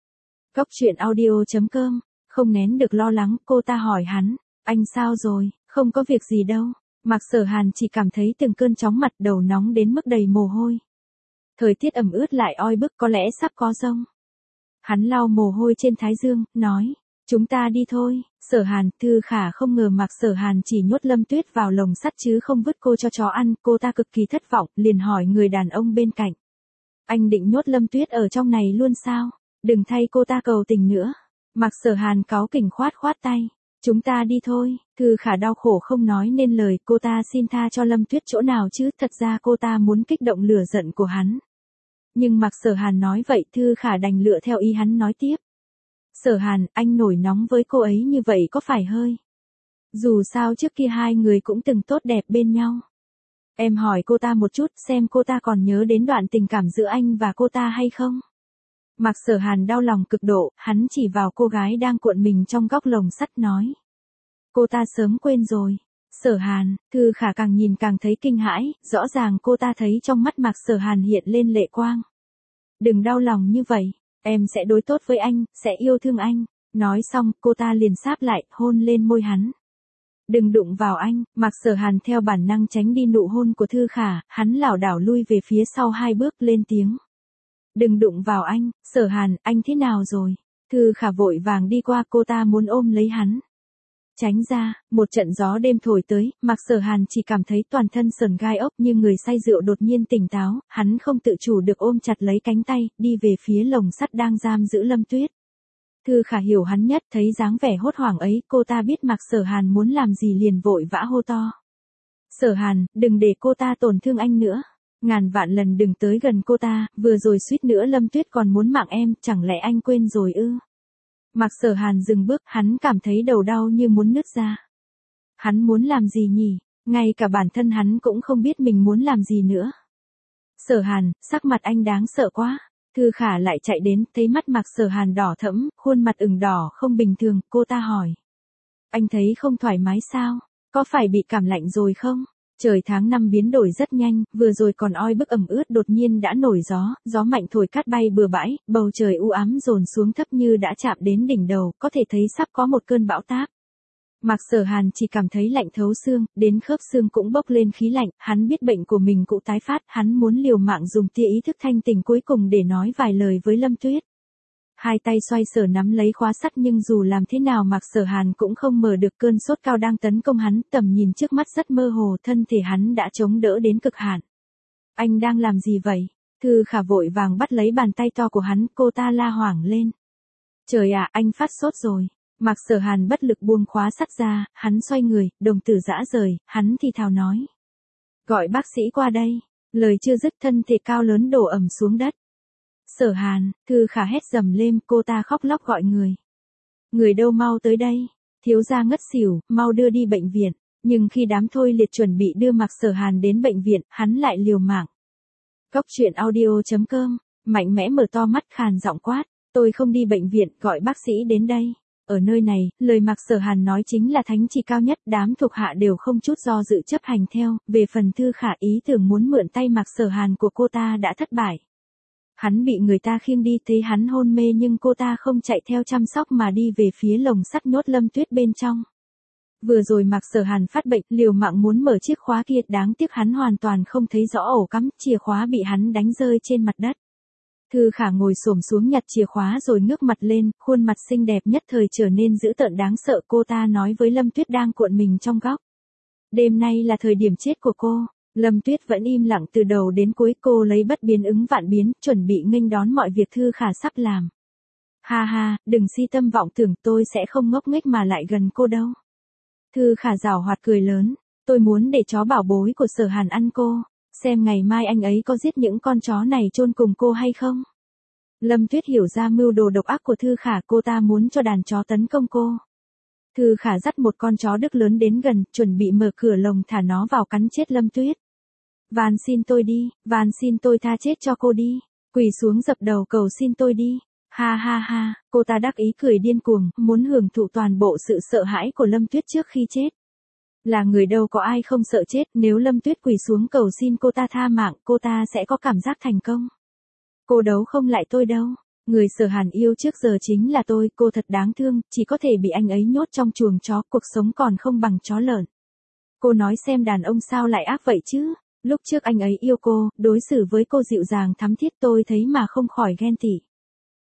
Góc truyện audio chấm com. Không nén được lo lắng, cô ta hỏi hắn, anh sao rồi, không có việc gì đâu. Mạc Sở Hàn chỉ cảm thấy từng cơn chóng mặt, đầu nóng đến mức đầy mồ hôi. Thời tiết ẩm ướt lại oi bức, có lẽ sắp có giông. Hắn lau mồ hôi trên thái dương, nói, Chúng ta đi thôi, Sở Hàn. Thư Khả không ngờ Mạc Sở Hàn chỉ nhốt Lâm Tuyết vào lồng sắt chứ không vứt cô cho chó ăn, cô ta cực kỳ thất vọng, liền hỏi người đàn ông bên cạnh. Anh định nhốt Lâm Tuyết ở trong này luôn sao? Đừng thay cô ta cầu tình nữa. Mạc Sở Hàn cáu kỉnh khoát khoát tay. Chúng ta đi thôi. Thư Khả đau khổ không nói nên lời, cô ta xin tha cho Lâm Tuyết chỗ nào chứ, thật ra cô ta muốn kích động lửa giận của hắn. Nhưng Mạc Sở Hàn nói vậy, Thư Khả đành lựa theo ý hắn nói tiếp. Sở Hàn, anh nổi nóng với cô ấy như vậy có phải hơi? Dù sao trước kia hai người cũng từng tốt đẹp bên nhau. Em hỏi cô ta một chút xem cô ta còn nhớ đến đoạn tình cảm giữa anh và cô ta hay không? Mạc Sở Hàn đau lòng cực độ, hắn chỉ vào cô gái đang cuộn mình trong góc lồng sắt nói. Cô ta sớm quên rồi. Sở Hàn. Thư Khả càng nhìn càng thấy kinh hãi, rõ ràng cô ta thấy trong mắt Mạc Sở Hàn hiện lên lệ quang. Đừng đau lòng như vậy, em sẽ đối tốt với anh, sẽ yêu thương anh. Nói xong, cô ta liền sáp lại, hôn lên môi hắn. Đừng đụng vào anh. Mạc Sở Hàn theo bản năng tránh đi nụ hôn của Thư Khả, hắn lảo đảo lui về phía sau hai bước lên tiếng. Đừng đụng vào anh. Sở Hàn, anh thế nào rồi? Thư Khả vội vàng đi qua, cô ta muốn ôm lấy hắn. Tránh ra. Một trận gió đêm thổi tới, Mạc Sở Hàn chỉ cảm thấy toàn thân sờn gai ốc như người say rượu đột nhiên tỉnh táo, hắn không tự chủ được ôm chặt lấy cánh tay, đi về phía lồng sắt đang giam giữ Lâm Tuyết. Thư Khả hiểu hắn nhất, thấy dáng vẻ hốt hoảng ấy, cô ta biết Mạc Sở Hàn muốn làm gì liền vội vã hô to. Sở Hàn, đừng để cô ta tổn thương anh nữa. Ngàn vạn lần đừng tới gần cô ta, vừa rồi suýt nữa Lâm Tuyết còn muốn mạng em, chẳng lẽ anh quên rồi ư? Mạc Sở Hàn dừng bước, hắn cảm thấy đầu đau như muốn nứt ra. Hắn muốn làm gì nhỉ? Ngay cả bản thân hắn cũng không biết mình muốn làm gì nữa. Sở Hàn, sắc mặt anh đáng sợ quá. Thư Khả lại chạy đến, thấy mắt Mạc Sở Hàn đỏ thẫm, khuôn mặt ửng đỏ không bình thường, cô ta hỏi. Anh thấy không thoải mái sao? Có phải bị cảm lạnh rồi không? Trời tháng năm biến đổi rất nhanh, vừa rồi còn oi bức ẩm ướt đột nhiên đã nổi gió, gió mạnh thổi cát bay bừa bãi, bầu trời u ám dồn xuống thấp như đã chạm đến đỉnh đầu, có thể thấy sắp có một cơn bão táp. Mạc Sở Hàn chỉ cảm thấy lạnh thấu xương, đến khớp xương cũng bốc lên khí lạnh, hắn biết bệnh của mình cũng tái phát, hắn muốn liều mạng dùng tia ý thức thanh tỉnh cuối cùng để nói vài lời với Lâm Tuyết. Hai tay xoay sở nắm lấy khóa sắt nhưng dù làm thế nào Mạc Sở Hàn cũng không mở được cơn sốt cao đang tấn công hắn, tầm nhìn trước mắt rất mơ hồ, thân thể hắn đã chống đỡ đến cực hạn. Anh đang làm gì vậy? Thư Khả vội vàng bắt lấy bàn tay to của hắn, cô ta la hoảng lên. Trời ạ, anh phát sốt rồi. Mạc Sở Hàn bất lực buông khóa sắt ra, hắn xoay người, đồng tử dã rời, hắn thì thào nói. Gọi bác sĩ qua đây. Lời chưa dứt thân thể cao lớn đổ ầm xuống đất. Sở Hàn. Thư Khả hét dầm lên, cô ta khóc lóc gọi người. Người đâu mau tới đây. Thiếu gia ngất xỉu, mau đưa đi bệnh viện. Nhưng khi đám thôi liệt chuẩn bị đưa Mạc Sở Hàn đến bệnh viện, hắn lại liều mạng. Cốc truyện audio chấm com, mạnh mẽ mở to mắt khàn giọng quát. Tôi không đi bệnh viện, gọi bác sĩ đến đây. Ở nơi này, lời Mạc Sở Hàn nói chính là thánh chỉ cao nhất, đám thuộc hạ đều không chút do dự chấp hành theo, về phần Thư Khả ý tưởng muốn mượn tay Mạc Sở Hàn của cô ta đã thất bại. Hắn bị người ta khiêng đi, thấy hắn hôn mê nhưng cô ta không chạy theo chăm sóc mà đi về phía lồng sắt nhốt Lâm Tuyết bên trong. Vừa rồi Mạc Sở Hàn phát bệnh, liều mạng muốn mở chiếc khóa kia, đáng tiếc hắn hoàn toàn không thấy rõ ổ cắm, chìa khóa bị hắn đánh rơi trên mặt đất. Thư Khả ngồi xổm xuống nhặt chìa khóa rồi ngước mặt lên, khuôn mặt xinh đẹp nhất thời trở nên dữ tợn đáng sợ, cô ta nói với Lâm Tuyết đang cuộn mình trong góc. Đêm nay là thời điểm chết của cô. Lâm Tuyết vẫn im lặng từ đầu đến cuối, cô lấy bất biến ứng vạn biến, chuẩn bị nghênh đón mọi việc Thư Khả sắp làm. Ha ha, đừng si tâm vọng tưởng, tôi sẽ không ngốc nghếch mà lại gần cô đâu. Thư Khả giảo hoạt cười lớn, tôi muốn để chó bảo bối của Sở Hàn ăn cô, xem ngày mai anh ấy có giết những con chó này chôn cùng cô hay không. Lâm Tuyết hiểu ra mưu đồ độc ác của Thư Khả, cô ta muốn cho đàn chó tấn công cô. Thư Khả dắt một con chó Đức lớn đến gần, chuẩn bị mở cửa lồng thả nó vào cắn chết Lâm Tuyết. Van xin tôi đi, van xin tôi tha chết cho cô đi, quỳ xuống dập đầu cầu xin tôi đi. Ha ha ha, cô ta đắc ý cười điên cuồng, muốn hưởng thụ toàn bộ sự sợ hãi của Lâm Tuyết trước khi chết. Là người đâu có ai không sợ chết, nếu Lâm Tuyết quỳ xuống cầu xin cô ta tha mạng, cô ta sẽ có cảm giác thành công. Cô đấu không lại tôi đâu. Người Sở Hàn yêu trước giờ chính là tôi, cô thật đáng thương, chỉ có thể bị anh ấy nhốt trong chuồng chó, cuộc sống còn không bằng chó lợn. Cô nói xem đàn ông sao lại ác vậy chứ? Lúc trước anh ấy yêu cô, đối xử với cô dịu dàng thắm thiết, tôi thấy mà không khỏi ghen tị.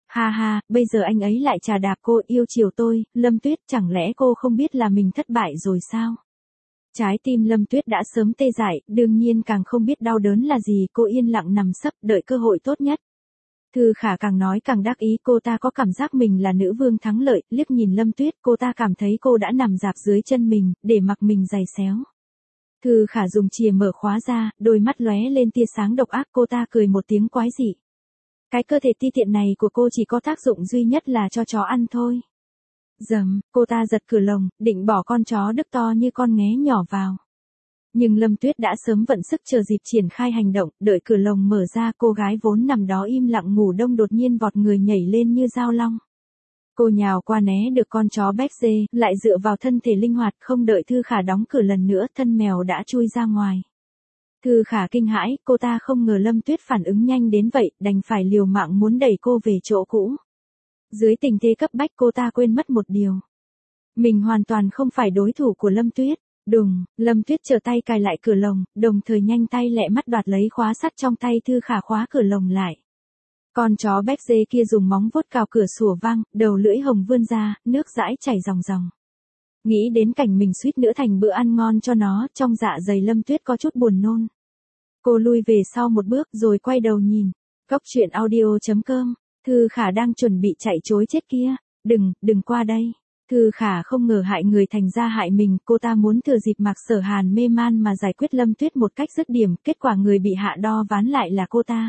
Ha ha, bây giờ anh ấy lại chà đạp cô yêu chiều tôi, Lâm Tuyết, chẳng lẽ cô không biết là mình thất bại rồi sao? Trái tim Lâm Tuyết đã sớm tê dại, đương nhiên càng không biết đau đớn là gì, cô yên lặng nằm sấp đợi cơ hội tốt nhất. Thư Khả càng nói càng đắc ý, cô ta có cảm giác mình là nữ vương thắng lợi, liếc nhìn Lâm Tuyết, cô ta cảm thấy cô đã nằm dạp dưới chân mình, để mặc mình giày xéo. Thư Khả dùng chìa mở khóa ra, đôi mắt lóe lên tia sáng độc ác, cô ta cười một tiếng quái dị. Cái cơ thể ti tiện này của cô chỉ có tác dụng duy nhất là cho chó ăn thôi. Dầm, cô ta giật cửa lồng, định bỏ con chó đức to như con nghé nhỏ vào. Nhưng Lâm Tuyết đã sớm vận sức chờ dịp triển khai hành động, đợi cửa lồng mở ra, cô gái vốn nằm đó im lặng ngủ đông đột nhiên vọt người nhảy lên như dao long. Cô nhào qua né được con chó béc dê, lại dựa vào thân thể linh hoạt, không đợi Thư Khả đóng cửa lần nữa, thân mèo đã chui ra ngoài. Thư Khả kinh hãi, cô ta không ngờ Lâm Tuyết phản ứng nhanh đến vậy, đành phải liều mạng muốn đẩy cô về chỗ cũ. Dưới tình thế cấp bách cô ta quên mất một điều. Mình hoàn toàn không phải đối thủ của Lâm Tuyết. Đùng, Lâm Tuyết trở tay cài lại cửa lồng, đồng thời nhanh tay lẹ mắt đoạt lấy khóa sắt trong tay Thư Khả khóa cửa lồng lại. Con chó béc dê kia dùng móng vuốt cào cửa sủa vang, đầu lưỡi hồng vươn ra, nước dãi chảy ròng ròng. Nghĩ đến cảnh mình suýt nữa thành bữa ăn ngon cho nó, trong dạ dày Lâm Tuyết có chút buồn nôn. Cô lui về sau một bước rồi quay đầu nhìn. Cóc truyện audio chấm com, Thư Khả đang chuẩn bị chạy trối chết kia. Đừng, đừng qua đây. Thư Khả không ngờ hại người thành ra hại mình, cô ta muốn thừa dịp Mạc Sở Hàn mê man mà giải quyết Lâm Tuyết một cách dứt điểm, kết quả người bị hạ đo ván lại là cô ta.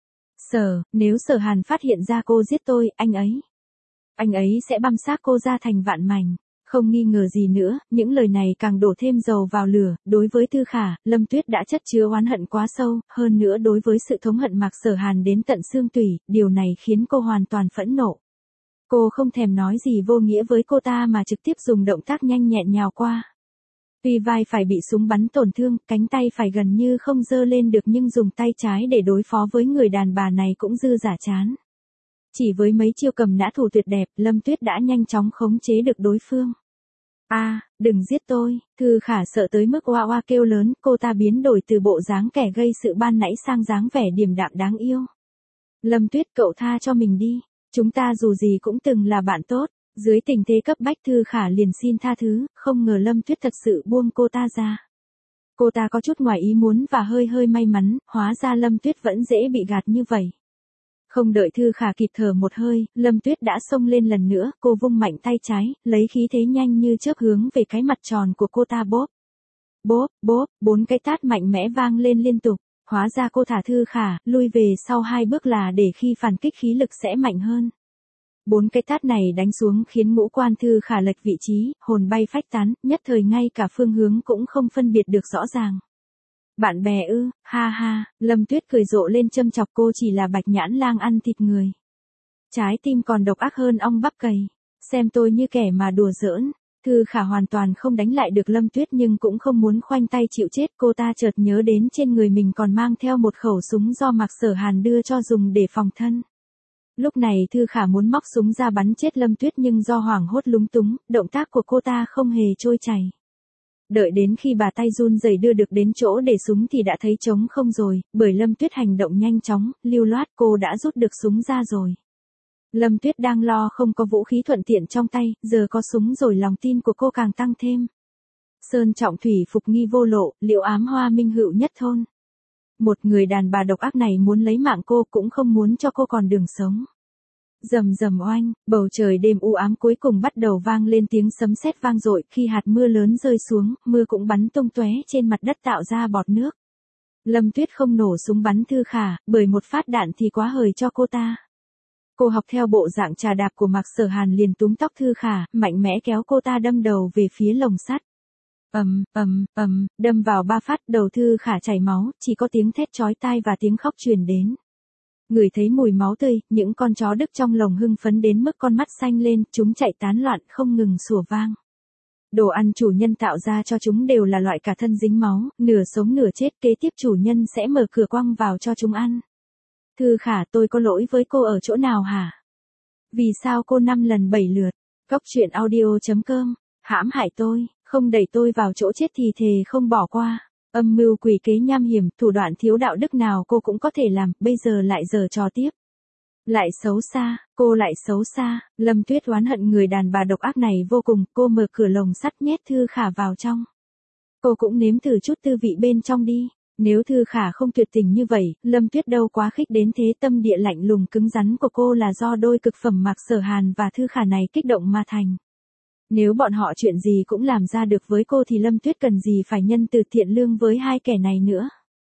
Sở, nếu Sở Hàn phát hiện ra cô giết tôi, anh ấy. Anh ấy sẽ băm xác cô ra thành vạn mảnh. Không nghi ngờ gì nữa, những lời này càng đổ thêm dầu vào lửa, đối với Thư Khả, Lâm Tuyết đã chất chứa oán hận quá sâu, hơn nữa đối với sự thống hận Mạc Sở Hàn đến tận xương tủy, điều này khiến cô hoàn toàn phẫn nộ. Cô không thèm nói gì vô nghĩa với cô ta mà trực tiếp dùng động tác nhanh nhẹn nhào qua. Tuy vai phải bị súng bắn tổn thương, cánh tay phải gần như không giơ lên được nhưng dùng tay trái để đối phó với người đàn bà này cũng dư giả chán. Chỉ với mấy chiêu cầm nã thủ tuyệt đẹp, Lâm Tuyết đã nhanh chóng khống chế được đối phương. A, à, đừng giết tôi, Thư Khả sợ tới mức oa oa kêu lớn, cô ta biến đổi từ bộ dáng kẻ gây sự ban nãy sang dáng vẻ điềm đạm đáng yêu. Lâm Tuyết, cậu tha cho mình đi, chúng ta dù gì cũng từng là bạn tốt. Dưới tình thế cấp bách Thư Khả liền xin tha thứ, không ngờ Lâm Tuyết thật sự buông cô ta ra. Cô ta có chút ngoài ý muốn và hơi hơi may mắn, hóa ra Lâm Tuyết vẫn dễ bị gạt như vậy. Không đợi Thư Khả kịp thở một hơi, Lâm Tuyết đã xông lên lần nữa, cô vung mạnh tay trái, lấy khí thế nhanh như chớp hướng về cái mặt tròn của cô ta bóp. Bóp, bóp, bốn cái tát mạnh mẽ vang lên liên tục, hóa ra cô thả Thư Khả, lui về sau hai bước là để khi phản kích khí lực sẽ mạnh hơn. Bốn cái tát này đánh xuống khiến ngũ quan Thư Khả lệch vị trí, hồn bay phách tán, nhất thời ngay cả phương hướng cũng không phân biệt được rõ ràng. Bạn bè ư, ha ha, Lâm Tuyết cười rộ lên châm chọc, cô chỉ là bạch nhãn lang ăn thịt người. Trái tim còn độc ác hơn ong bắp cày, xem tôi như kẻ mà đùa giỡn. Thư Khả hoàn toàn không đánh lại được Lâm Tuyết nhưng cũng không muốn khoanh tay chịu chết, cô ta chợt nhớ đến trên người mình còn mang theo một khẩu súng do Mạc Sở Hàn đưa cho dùng để phòng thân. Lúc này Thư Khả muốn móc súng ra bắn chết Lâm Tuyết nhưng do hoảng hốt lúng túng, động tác của cô ta không hề trôi chảy. Đợi đến khi bà tay run rẩy đưa được đến chỗ để súng thì đã thấy trống không rồi, bởi Lâm Tuyết hành động nhanh chóng, lưu loát, cô đã rút được súng ra rồi. Lâm Tuyết đang lo không có vũ khí thuận tiện trong tay, giờ có súng rồi lòng tin của cô càng tăng thêm. Sơn trọng thủy phục nghi vô lộ, liệu ám hoa minh hữu nhất thôn. Một người đàn bà độc ác này muốn lấy mạng cô cũng không muốn cho cô còn đường sống. Rầm rầm oanh, bầu trời đêm u ám cuối cùng bắt đầu vang lên tiếng sấm sét vang dội, khi hạt mưa lớn rơi xuống, mưa cũng bắn tung tóe trên mặt đất tạo ra bọt nước. Lâm Tuyết không nổ súng bắn Thư Khả, bởi một phát đạn thì quá hời cho cô ta. Cô học theo bộ dạng trà đạp của Mạc Sở Hàn liền túm tóc Thư Khả, mạnh mẽ kéo cô ta đâm đầu về phía lồng sắt. Ầm, ầm, ầm, đâm vào ba phát, đầu Thư Khả chảy máu, chỉ có tiếng thét chói tai và tiếng khóc truyền đến. Người thấy mùi máu tươi, những con chó Đức trong lồng hưng phấn đến mức con mắt xanh lên, chúng chạy tán loạn không ngừng sủa vang. Đồ ăn chủ nhân tạo ra cho chúng đều là loại cả thân dính máu, nửa sống nửa chết, kế tiếp chủ nhân sẽ mở cửa quăng vào cho chúng ăn. Thư Khả, tôi có lỗi với cô ở chỗ nào hả? Vì sao cô năm lần bảy lượt? Cóc truyện audio chấm com, hãm hại tôi, không đẩy tôi vào chỗ chết thì thề không bỏ qua. Âm mưu quỷ kế nham hiểm, thủ đoạn thiếu đạo đức nào cô cũng có thể làm, bây giờ lại giở trò tiếp. Lại xấu xa, cô lại xấu xa, Lâm Tuyết oán hận người đàn bà độc ác này vô cùng, cô mở cửa lồng sắt nhét Thư Khả vào trong. Cô cũng nếm thử chút tư vị bên trong đi, nếu Thư Khả không tuyệt tình như vậy, Lâm Tuyết đâu quá khích đến thế. Tâm địa lạnh lùng cứng rắn của cô là do đôi cực phẩm Mạc Sở Hàn và Thư Khả này kích động mà thành. Nếu bọn họ chuyện gì cũng làm ra được với cô thì Lâm Tuyết cần gì phải nhân từ thiện lương với hai kẻ này nữa.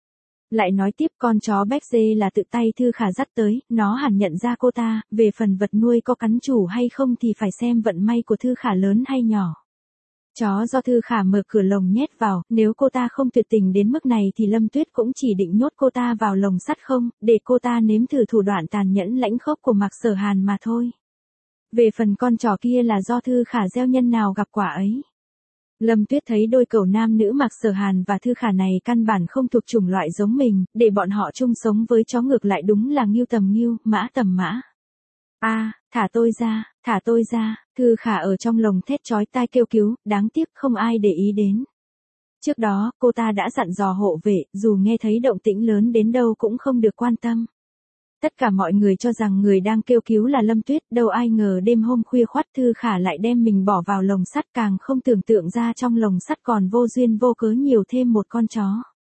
Lại nói tiếp, con chó béc dê là tự tay Thư Khả dắt tới, nó hẳn nhận ra cô ta, về phần vật nuôi có cắn chủ hay không thì phải xem vận may của Thư Khả lớn hay nhỏ. Chó do Thư Khả mở cửa lồng nhét vào, nếu cô ta không tuyệt tình đến mức này thì Lâm Tuyết cũng chỉ định nhốt cô ta vào lồng sắt không, để cô ta nếm thử thủ đoạn tàn nhẫn lãnh khốc của Mạc Sở Hàn mà thôi. Về phần con chó kia là do Thư Khả gieo nhân nào gặp quả ấy. Lâm Tuyết thấy đôi cẩu nam nữ Mạc Sở Hàn và Thư Khả này căn bản không thuộc chủng loại giống mình, để bọn họ chung sống với chó ngược lại đúng là ngưu tầm ngưu, mã tầm mã. A, à, thả tôi ra, thả tôi ra, Thư Khả ở trong lồng thét chói tai kêu cứu, đáng tiếc không ai để ý đến. Trước đó, cô ta đã dặn dò hộ vệ, dù nghe thấy động tĩnh lớn đến đâu cũng không được quan tâm. Tất cả mọi người cho rằng người đang kêu cứu là Lâm Tuyết, đâu ai ngờ đêm hôm khuya khoắt Thư Khả lại đem mình bỏ vào lồng sắt, càng không tưởng tượng ra trong lồng sắt còn vô duyên vô cớ nhiều thêm một con chó.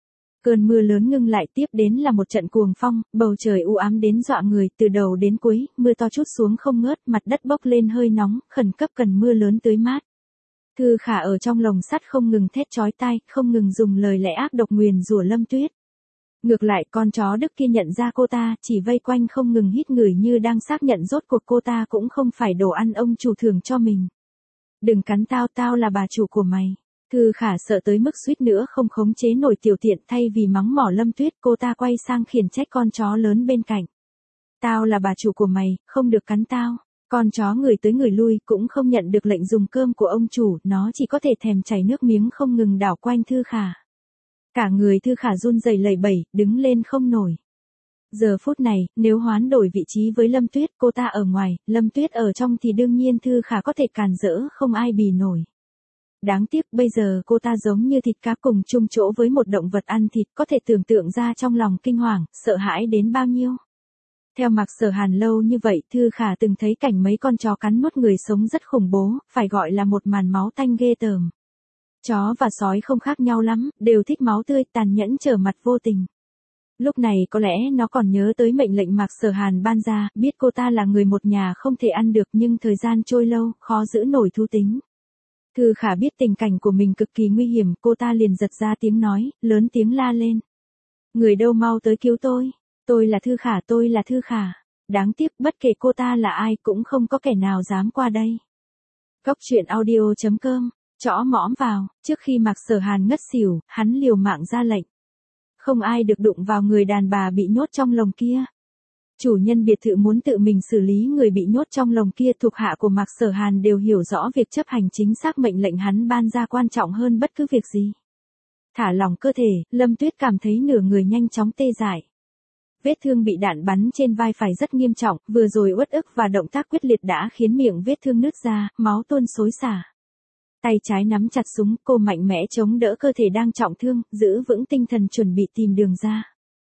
Cơn mưa lớn ngưng lại, tiếp đến là một trận cuồng phong, bầu trời u ám đến dọa người, từ đầu đến cuối, mưa to trút xuống không ngớt, mặt đất bốc lên hơi nóng, khẩn cấp cần mưa lớn tưới mát. Thư Khả ở trong lồng sắt không ngừng thét chói tai, không ngừng dùng lời lẽ ác độc nguyền rủa Lâm Tuyết. Ngược lại con chó Đức kia nhận ra cô ta, chỉ vây quanh không ngừng hít ngửi như đang xác nhận rốt cuộc cô ta cũng không phải đồ ăn ông chủ thưởng cho mình. Đừng cắn tao, tao là bà chủ của mày. Thư Khả sợ tới mức suýt nữa không khống chế nổi tiểu tiện, thay vì mắng mỏ Lâm Tuyết, cô ta quay sang khiển trách con chó lớn bên cạnh. Tao là bà chủ của mày, không được cắn tao. Con chó người tới người lui cũng không nhận được lệnh dùng cơm của ông chủ, nó chỉ có thể thèm chảy nước miếng không ngừng đảo quanh Thư Khả. Cả người Thư Khả run rẩy lẩy bẩy, đứng lên không nổi. Giờ phút này, nếu hoán đổi vị trí với Lâm Tuyết, cô ta ở ngoài, Lâm Tuyết ở trong thì đương nhiên Thư Khả có thể càn rỡ không ai bì nổi. Đáng tiếc bây giờ cô ta giống như thịt cá cùng chung chỗ với một động vật ăn thịt, có thể tưởng tượng ra trong lòng kinh hoàng, sợ hãi đến bao nhiêu. Theo Mạc Sở Hàn lâu như vậy, Thư Khả từng thấy cảnh mấy con chó cắn nuốt người sống rất khủng bố, phải gọi là một màn máu tanh ghê tởm. Chó và sói không khác nhau lắm, đều thích máu tươi, tàn nhẫn trở mặt vô tình. Lúc này có lẽ nó còn nhớ tới mệnh lệnh Mạc Sở Hàn ban ra, biết cô ta là người một nhà không thể ăn được nhưng thời gian trôi lâu, khó giữ nổi thú tính. Thư Khả biết tình cảnh của mình cực kỳ nguy hiểm, cô ta liền giật ra tiếng nói, lớn tiếng la lên. Người đâu mau tới cứu tôi, tôi là Thư Khả, tôi là Thư Khả. Đáng tiếc bất kể cô ta là ai cũng không có kẻ nào dám qua đây. Cốc truyện audio chấm com, chõ mõm vào, trước khi Mạc Sở Hàn ngất xỉu, hắn liều mạng ra lệnh. Không ai được đụng vào người đàn bà bị nhốt trong lồng kia. Chủ nhân biệt thự muốn tự mình xử lý người bị nhốt trong lồng kia, thuộc hạ của Mạc Sở Hàn đều hiểu rõ việc chấp hành chính xác mệnh lệnh hắn ban ra quan trọng hơn bất cứ việc gì. Thả lỏng cơ thể, Lâm Tuyết cảm thấy nửa người nhanh chóng tê dại. Vết thương bị đạn bắn trên vai phải rất nghiêm trọng, vừa rồi uất ức và động tác quyết liệt đã khiến miệng vết thương nứt ra, máu tuôn xối xả. Tay trái nắm chặt súng, cô mạnh mẽ chống đỡ cơ thể đang trọng thương, giữ vững tinh thần chuẩn bị tìm đường ra.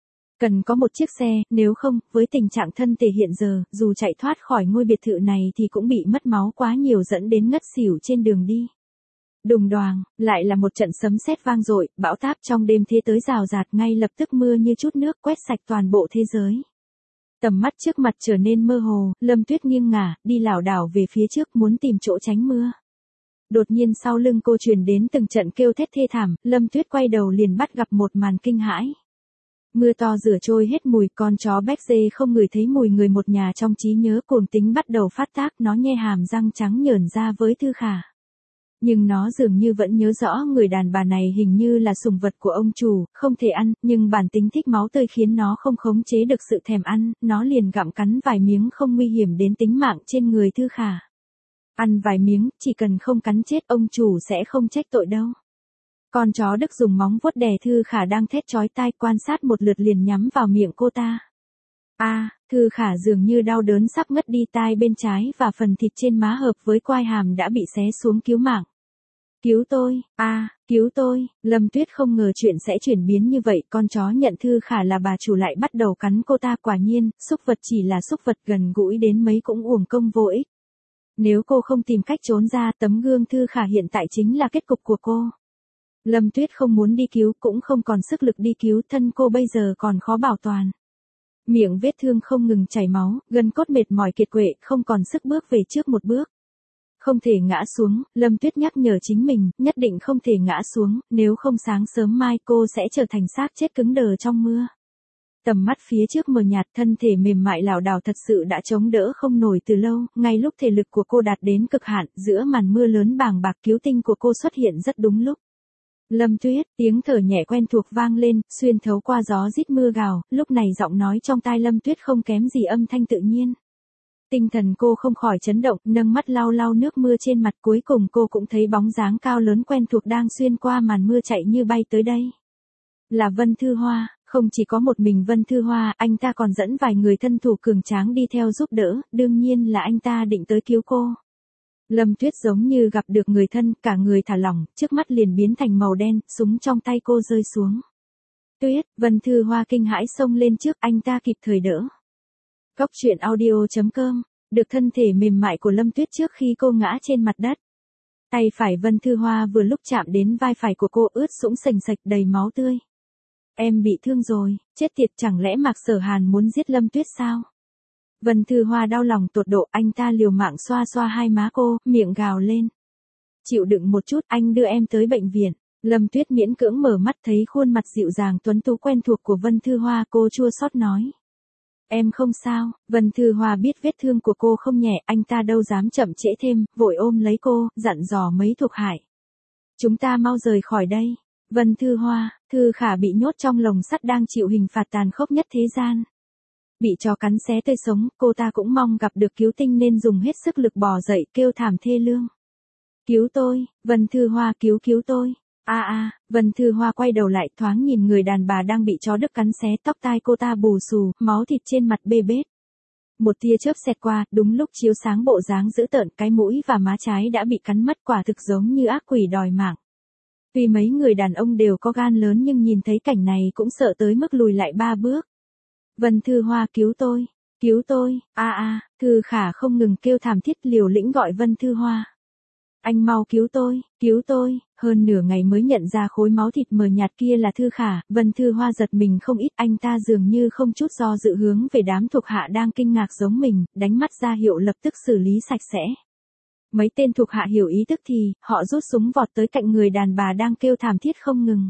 Cần có một chiếc xe, nếu không, với tình trạng thân thể hiện giờ, dù chạy thoát khỏi ngôi biệt thự này thì cũng bị mất máu quá nhiều dẫn đến ngất xỉu trên đường đi. Đùng đoàng, lại là một trận sấm sét vang dội, bão táp trong đêm thế tới rào rạt, ngay lập tức mưa như chút nước quét sạch toàn bộ thế giới. Tầm mắt trước mặt trở nên mơ hồ, Lâm Tuyết nghiêng ngả, đi lảo đảo về phía trước muốn tìm chỗ tránh mưa. Đột nhiên sau lưng cô truyền đến từng trận kêu thét thê thảm, Lâm Tuyết quay đầu liền bắt gặp một màn kinh hãi. Mưa to rửa trôi hết mùi, con chó béc dê không ngửi thấy mùi người một nhà trong trí nhớ cuồng tính bắt đầu phát tác, nó nhe hàm răng trắng nhởn ra với Thư Khả. Nhưng nó dường như vẫn nhớ rõ người đàn bà này hình như là sủng vật của ông chủ, không thể ăn, nhưng bản tính thích máu tươi khiến nó không khống chế được sự thèm ăn, nó liền gặm cắn vài miếng không nguy hiểm đến tính mạng trên người Thư Khả. Ăn vài miếng, chỉ cần không cắn chết ông chủ sẽ không trách tội đâu. Con chó Đức dùng móng vuốt đè Thư Khả đang thét chói tai, quan sát một lượt liền nhắm vào miệng cô ta. A, à, Thư Khả dường như đau đớn sắp ngất đi, tai bên trái và phần thịt trên má hợp với quai hàm đã bị xé xuống, cứu mạng. Cứu tôi, a, à, cứu tôi, Lâm Tuyết không ngờ chuyện sẽ chuyển biến như vậy, con chó nhận Thư Khả là bà chủ lại bắt đầu cắn cô ta, quả nhiên, súc vật chỉ là súc vật, gần gũi đến mấy cũng uổng công vô ích. Nếu cô không tìm cách trốn ra, tấm gương Thư Khả hiện tại chính là kết cục của cô. Lâm Tuyết không muốn đi cứu, cũng không còn sức lực đi cứu, thân cô bây giờ còn khó bảo toàn. Miệng vết thương không ngừng chảy máu, gân cốt mệt mỏi kiệt quệ, không còn sức bước về trước một bước. Không thể ngã xuống, Lâm Tuyết nhắc nhở chính mình, nhất định không thể ngã xuống, nếu không sáng sớm mai cô sẽ trở thành xác chết cứng đờ trong mưa. Tầm mắt phía trước mờ nhạt, thân thể mềm mại lảo đảo thật sự đã chống đỡ không nổi từ lâu, ngay lúc thể lực của cô đạt đến cực hạn, giữa màn mưa lớn bàng bạc, cứu tinh của cô xuất hiện rất đúng lúc. Lâm Tuyết, tiếng thở nhẹ quen thuộc vang lên, xuyên thấu qua gió rít mưa gào, lúc này giọng nói trong tai Lâm Tuyết không kém gì âm thanh tự nhiên. Tinh thần cô không khỏi chấn động, nâng mắt lau lau nước mưa trên mặt, cuối cùng cô cũng thấy bóng dáng cao lớn quen thuộc đang xuyên qua màn mưa chạy như bay tới đây. Là Vân Thư Hoa, không chỉ có một mình Vân Thư Hoa, anh ta còn dẫn vài người thân thủ cường tráng đi theo giúp đỡ, đương nhiên là anh ta định tới cứu cô. Lâm Tuyết giống như gặp được người thân, cả người thả lỏng, trước mắt liền biến thành màu đen, súng trong tay cô rơi xuống. Tuyết, Vân Thư Hoa kinh hãi xông lên trước, anh ta kịp thời đỡ. Cóc truyện audio chấm com, được thân thể mềm mại của Lâm Tuyết trước khi cô ngã trên mặt đất. Tay phải Vân Thư Hoa vừa lúc chạm đến vai phải của cô, ướt sũng sành sạch đầy máu tươi. Em bị thương rồi, chết tiệt, chẳng lẽ Mạc Sở Hàn muốn giết Lâm Tuyết sao? Vân Thư Hoa đau lòng tột độ, anh ta liều mạng xoa xoa hai má cô, miệng gào lên. Chịu đựng một chút, anh đưa em tới bệnh viện. Lâm Tuyết miễn cưỡng mở mắt thấy khuôn mặt dịu dàng tuấn tú quen thuộc của Vân Thư Hoa, cô chua xót nói. Em không sao, Vân Thư Hoa biết vết thương của cô không nhẹ, anh ta đâu dám chậm trễ thêm, vội ôm lấy cô, dặn dò mấy thuộc hạ. Chúng ta mau rời khỏi đây. Vân Thư Hoa, Thư Khả bị nhốt trong lồng sắt đang chịu hình phạt tàn khốc nhất thế gian. Bị chó cắn xé tươi sống, cô ta cũng mong gặp được cứu tinh nên dùng hết sức lực bò dậy, kêu thảm thê lương. Cứu tôi, Vân Thư Hoa, cứu cứu tôi. A a, à, Vân Thư Hoa quay đầu lại, thoáng nhìn người đàn bà đang bị chó Đức cắn xé, tóc tai cô ta bù xù, máu thịt trên mặt bê bết. Một tia chớp xẹt qua, đúng lúc chiếu sáng bộ dáng dữ tợn, cái mũi và má trái đã bị cắn mất, quả thực giống như ác quỷ đòi mạng. Tuy mấy người đàn ông đều có gan lớn nhưng nhìn thấy cảnh này cũng sợ tới mức lùi lại ba bước. Vân Thư Hoa, cứu tôi, cứu tôi, a à, a, à, Thư Khả không ngừng kêu thảm thiết, liều lĩnh gọi Vân Thư Hoa. Anh mau cứu tôi, cứu tôi, hơn nửa ngày mới nhận ra khối máu thịt mờ nhạt kia là Thư Khả, Vân Thư Hoa giật mình không ít, anh ta dường như không chút do dự hướng về đám thuộc hạ đang kinh ngạc giống mình, đánh mắt ra hiệu lập tức xử lý sạch sẽ. Mấy tên thuộc hạ hiểu ý tức thì, họ rút súng vọt tới cạnh người đàn bà đang kêu thảm thiết không ngừng.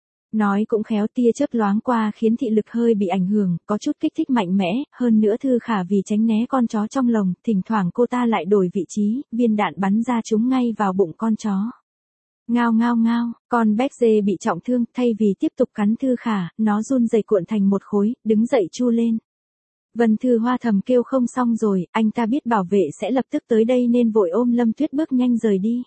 Nói cũng khéo, tia chớp loáng qua khiến thị lực hơi bị ảnh hưởng, có chút kích thích mạnh mẽ, hơn nữa Thư Khả vì tránh né con chó trong lồng, thỉnh thoảng cô ta lại đổi vị trí, viên đạn bắn ra trúng ngay vào bụng con chó. Ngao ngao ngao, con béc dê bị trọng thương, thay vì tiếp tục cắn Thư Khả, nó run rẩy cuộn thành một khối, đứng dậy chu lên. Vân Thư Hoa thầm kêu không xong rồi, anh ta biết bảo vệ sẽ lập tức tới đây nên vội ôm Lâm Tuyết bước nhanh rời đi.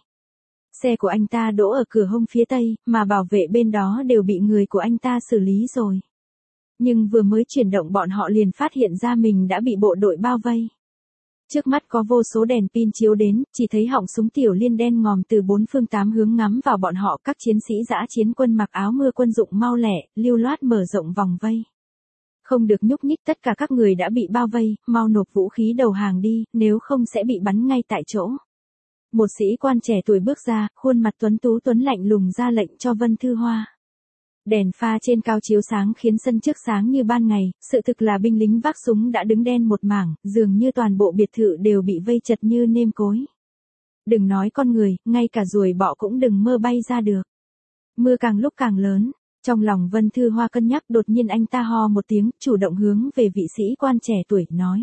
Xe của anh ta đỗ ở cửa hông phía tây, mà bảo vệ bên đó đều bị người của anh ta xử lý rồi. Nhưng vừa mới chuyển động bọn họ liền phát hiện ra mình đã bị bộ đội bao vây. Trước mắt có vô số đèn pin chiếu đến, chỉ thấy họng súng tiểu liên đen ngòm từ bốn phương tám hướng ngắm vào bọn họ, các chiến sĩ dã chiến quân mặc áo mưa quân dụng mau lẹ, lưu loát mở rộng vòng vây. Không được nhúc nhích, tất cả các người đã bị bao vây, mau nộp vũ khí đầu hàng đi, nếu không sẽ bị bắn ngay tại chỗ. Một sĩ quan trẻ tuổi bước ra, khuôn mặt tuấn tú tuấn lạnh lùng ra lệnh cho Vân Thư Hoa. Đèn pha trên cao chiếu sáng khiến sân trước sáng như ban ngày, sự thực là binh lính vác súng đã đứng đen một mảng, dường như toàn bộ biệt thự đều bị vây chật như nêm cối. Đừng nói con người, ngay cả ruồi bọ cũng đừng mơ bay ra được. Mưa càng lúc càng lớn, trong lòng Vân Thư Hoa cân nhắc, đột nhiên anh ta ho một tiếng, chủ động hướng về vị sĩ quan trẻ tuổi, nói.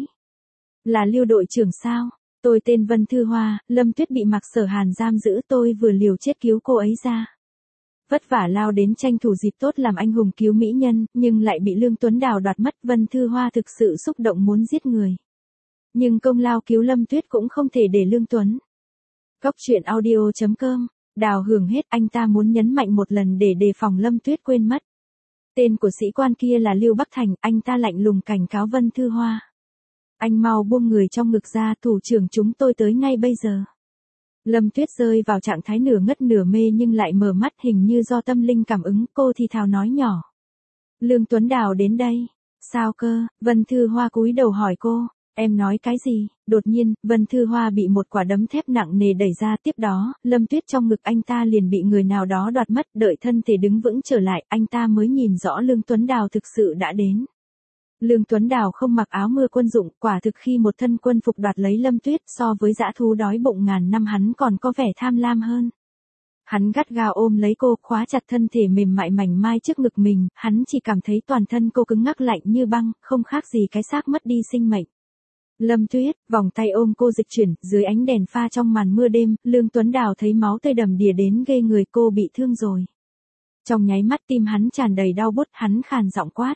Là Lưu đội trưởng sao? Tôi tên Vân Thư Hoa, Lâm Tuyết bị Mạc Sở Hàn giam giữ, tôi vừa liều chết cứu cô ấy ra. Vất vả lao đến tranh thủ dịp tốt làm anh hùng cứu mỹ nhân, nhưng lại bị Lương Tuấn Đào đoạt mất. Vân Thư Hoa thực sự xúc động muốn giết người. Nhưng công lao cứu Lâm Tuyết cũng không thể để Lương Tuấn. Cóc truyện audio chấm com, Đào hưởng hết, anh ta muốn nhấn mạnh một lần để đề phòng Lâm Tuyết quên mất. Tên của sĩ quan kia là Lưu Bắc Thành, anh ta lạnh lùng cảnh cáo Vân Thư Hoa. Anh mau buông người trong ngực ra, thủ trưởng chúng tôi tới ngay bây giờ. Lâm Tuyết rơi vào trạng thái nửa ngất nửa mê nhưng lại mở mắt, hình như do tâm linh cảm ứng, cô thì thào nói nhỏ. Lương Tuấn Đào đến đây. Sao cơ? Vân Thư Hoa cúi đầu hỏi cô. Em nói cái gì? Đột nhiên, Vân Thư Hoa bị một quả đấm thép nặng nề đẩy ra, tiếp đó, Lâm Tuyết trong ngực anh ta liền bị người nào đó đoạt mất, đợi thân thể đứng vững trở lại, anh ta mới nhìn rõ Lương Tuấn Đào thực sự đã đến. Lương Tuấn Đào không mặc áo mưa quân dụng, quả thực khi một thân quân phục đoạt lấy Lâm Tuyết, so với dã thú đói bụng ngàn năm hắn còn có vẻ tham lam hơn. Hắn gắt gao ôm lấy cô, khóa chặt thân thể mềm mại mảnh mai trước ngực mình, hắn chỉ cảm thấy toàn thân cô cứng ngắc lạnh như băng, không khác gì cái xác mất đi sinh mệnh. Lâm Tuyết, vòng tay ôm cô dịch chuyển, dưới ánh đèn pha trong màn mưa đêm, Lương Tuấn Đào thấy máu tươi đầm đìa đến ghê người, cô bị thương rồi. Trong nháy mắt tim hắn tràn đầy đau buốt, hắn khàn giọng quát.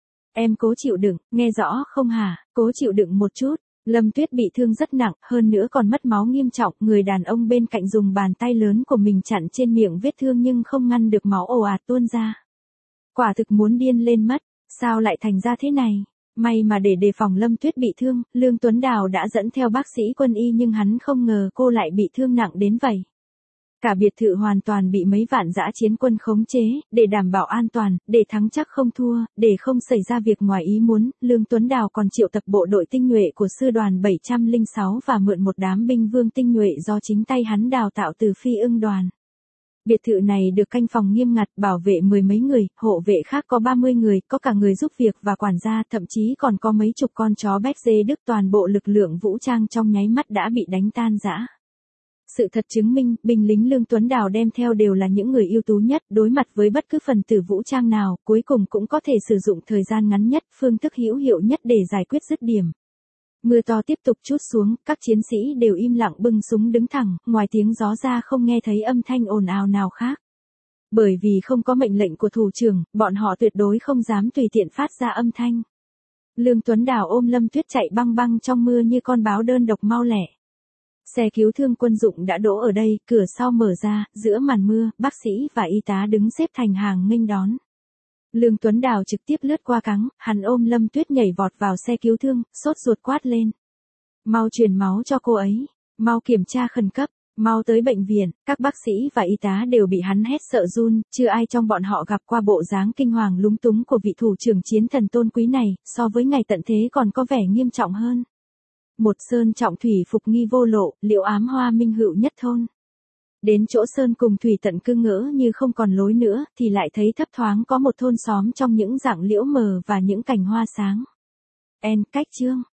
Em cố chịu đựng, nghe rõ không hả, cố chịu đựng một chút. Lâm Tuyết bị thương rất nặng, hơn nữa còn mất máu nghiêm trọng, người đàn ông bên cạnh dùng bàn tay lớn của mình chặn trên miệng vết thương nhưng không ngăn được máu ồ ạt tuôn ra. Quả thực muốn điên lên mất, sao lại thành ra thế này? May mà để đề phòng Lâm Tuyết bị thương, Lương Tuấn Đào đã dẫn theo bác sĩ quân y nhưng hắn không ngờ cô lại bị thương nặng đến vậy. Cả biệt thự hoàn toàn bị mấy vạn dã chiến quân khống chế, để đảm bảo an toàn, để thắng chắc không thua, để không xảy ra việc ngoài ý muốn, Lương Tuấn Đào còn triệu tập bộ đội tinh nhuệ của sư đoàn bảy trăm lẻ sáu và mượn một đám binh vương tinh nhuệ do chính tay hắn đào tạo từ Phi Ưng đoàn. Biệt thự này được canh phòng nghiêm ngặt, bảo vệ mười mấy người, hộ vệ khác có ba mươi người, có cả người giúp việc và quản gia, thậm chí còn có mấy chục con chó béc dê Đức, toàn bộ lực lượng vũ trang trong nháy mắt đã bị đánh tan rã. Sự thật chứng minh, binh lính Lương Tuấn Đào đem theo đều là những người ưu tú nhất, đối mặt với bất cứ phần tử vũ trang nào, cuối cùng cũng có thể sử dụng thời gian ngắn nhất, phương thức hữu hiệu nhất để giải quyết dứt điểm. Mưa to tiếp tục trút xuống, các chiến sĩ đều im lặng bưng súng đứng thẳng, ngoài tiếng gió ra không nghe thấy âm thanh ồn ào nào khác. Bởi vì không có mệnh lệnh của thủ trưởng, bọn họ tuyệt đối không dám tùy tiện phát ra âm thanh. Lương Tuấn Đào ôm Lâm Tuyết chạy băng băng trong mưa như con báo đơn độc mau lẹ. Xe cứu thương quân dụng đã đỗ ở đây, cửa sau mở ra, giữa màn mưa, bác sĩ và y tá đứng xếp thành hàng nghênh đón. Lương Tuấn Đào trực tiếp lướt qua cáng, hắn ôm Lâm Tuyết nhảy vọt vào xe cứu thương, sốt ruột quát lên. Mau truyền máu cho cô ấy, mau kiểm tra khẩn cấp, mau tới bệnh viện, các bác sĩ và y tá đều bị hắn hét sợ run, chưa ai trong bọn họ gặp qua bộ dáng kinh hoàng lúng túng của vị thủ trưởng chiến thần tôn quý này, so với ngày tận thế còn có vẻ nghiêm trọng hơn. Một sơn trọng thủy phục nghi vô lộ, liễu ám hoa minh hữu nhất thôn. Đến chỗ sơn cùng thủy tận cư ngỡ như không còn lối nữa, thì lại thấy thấp thoáng có một thôn xóm trong những dạng liễu mờ và những cành hoa sáng. En cách chương.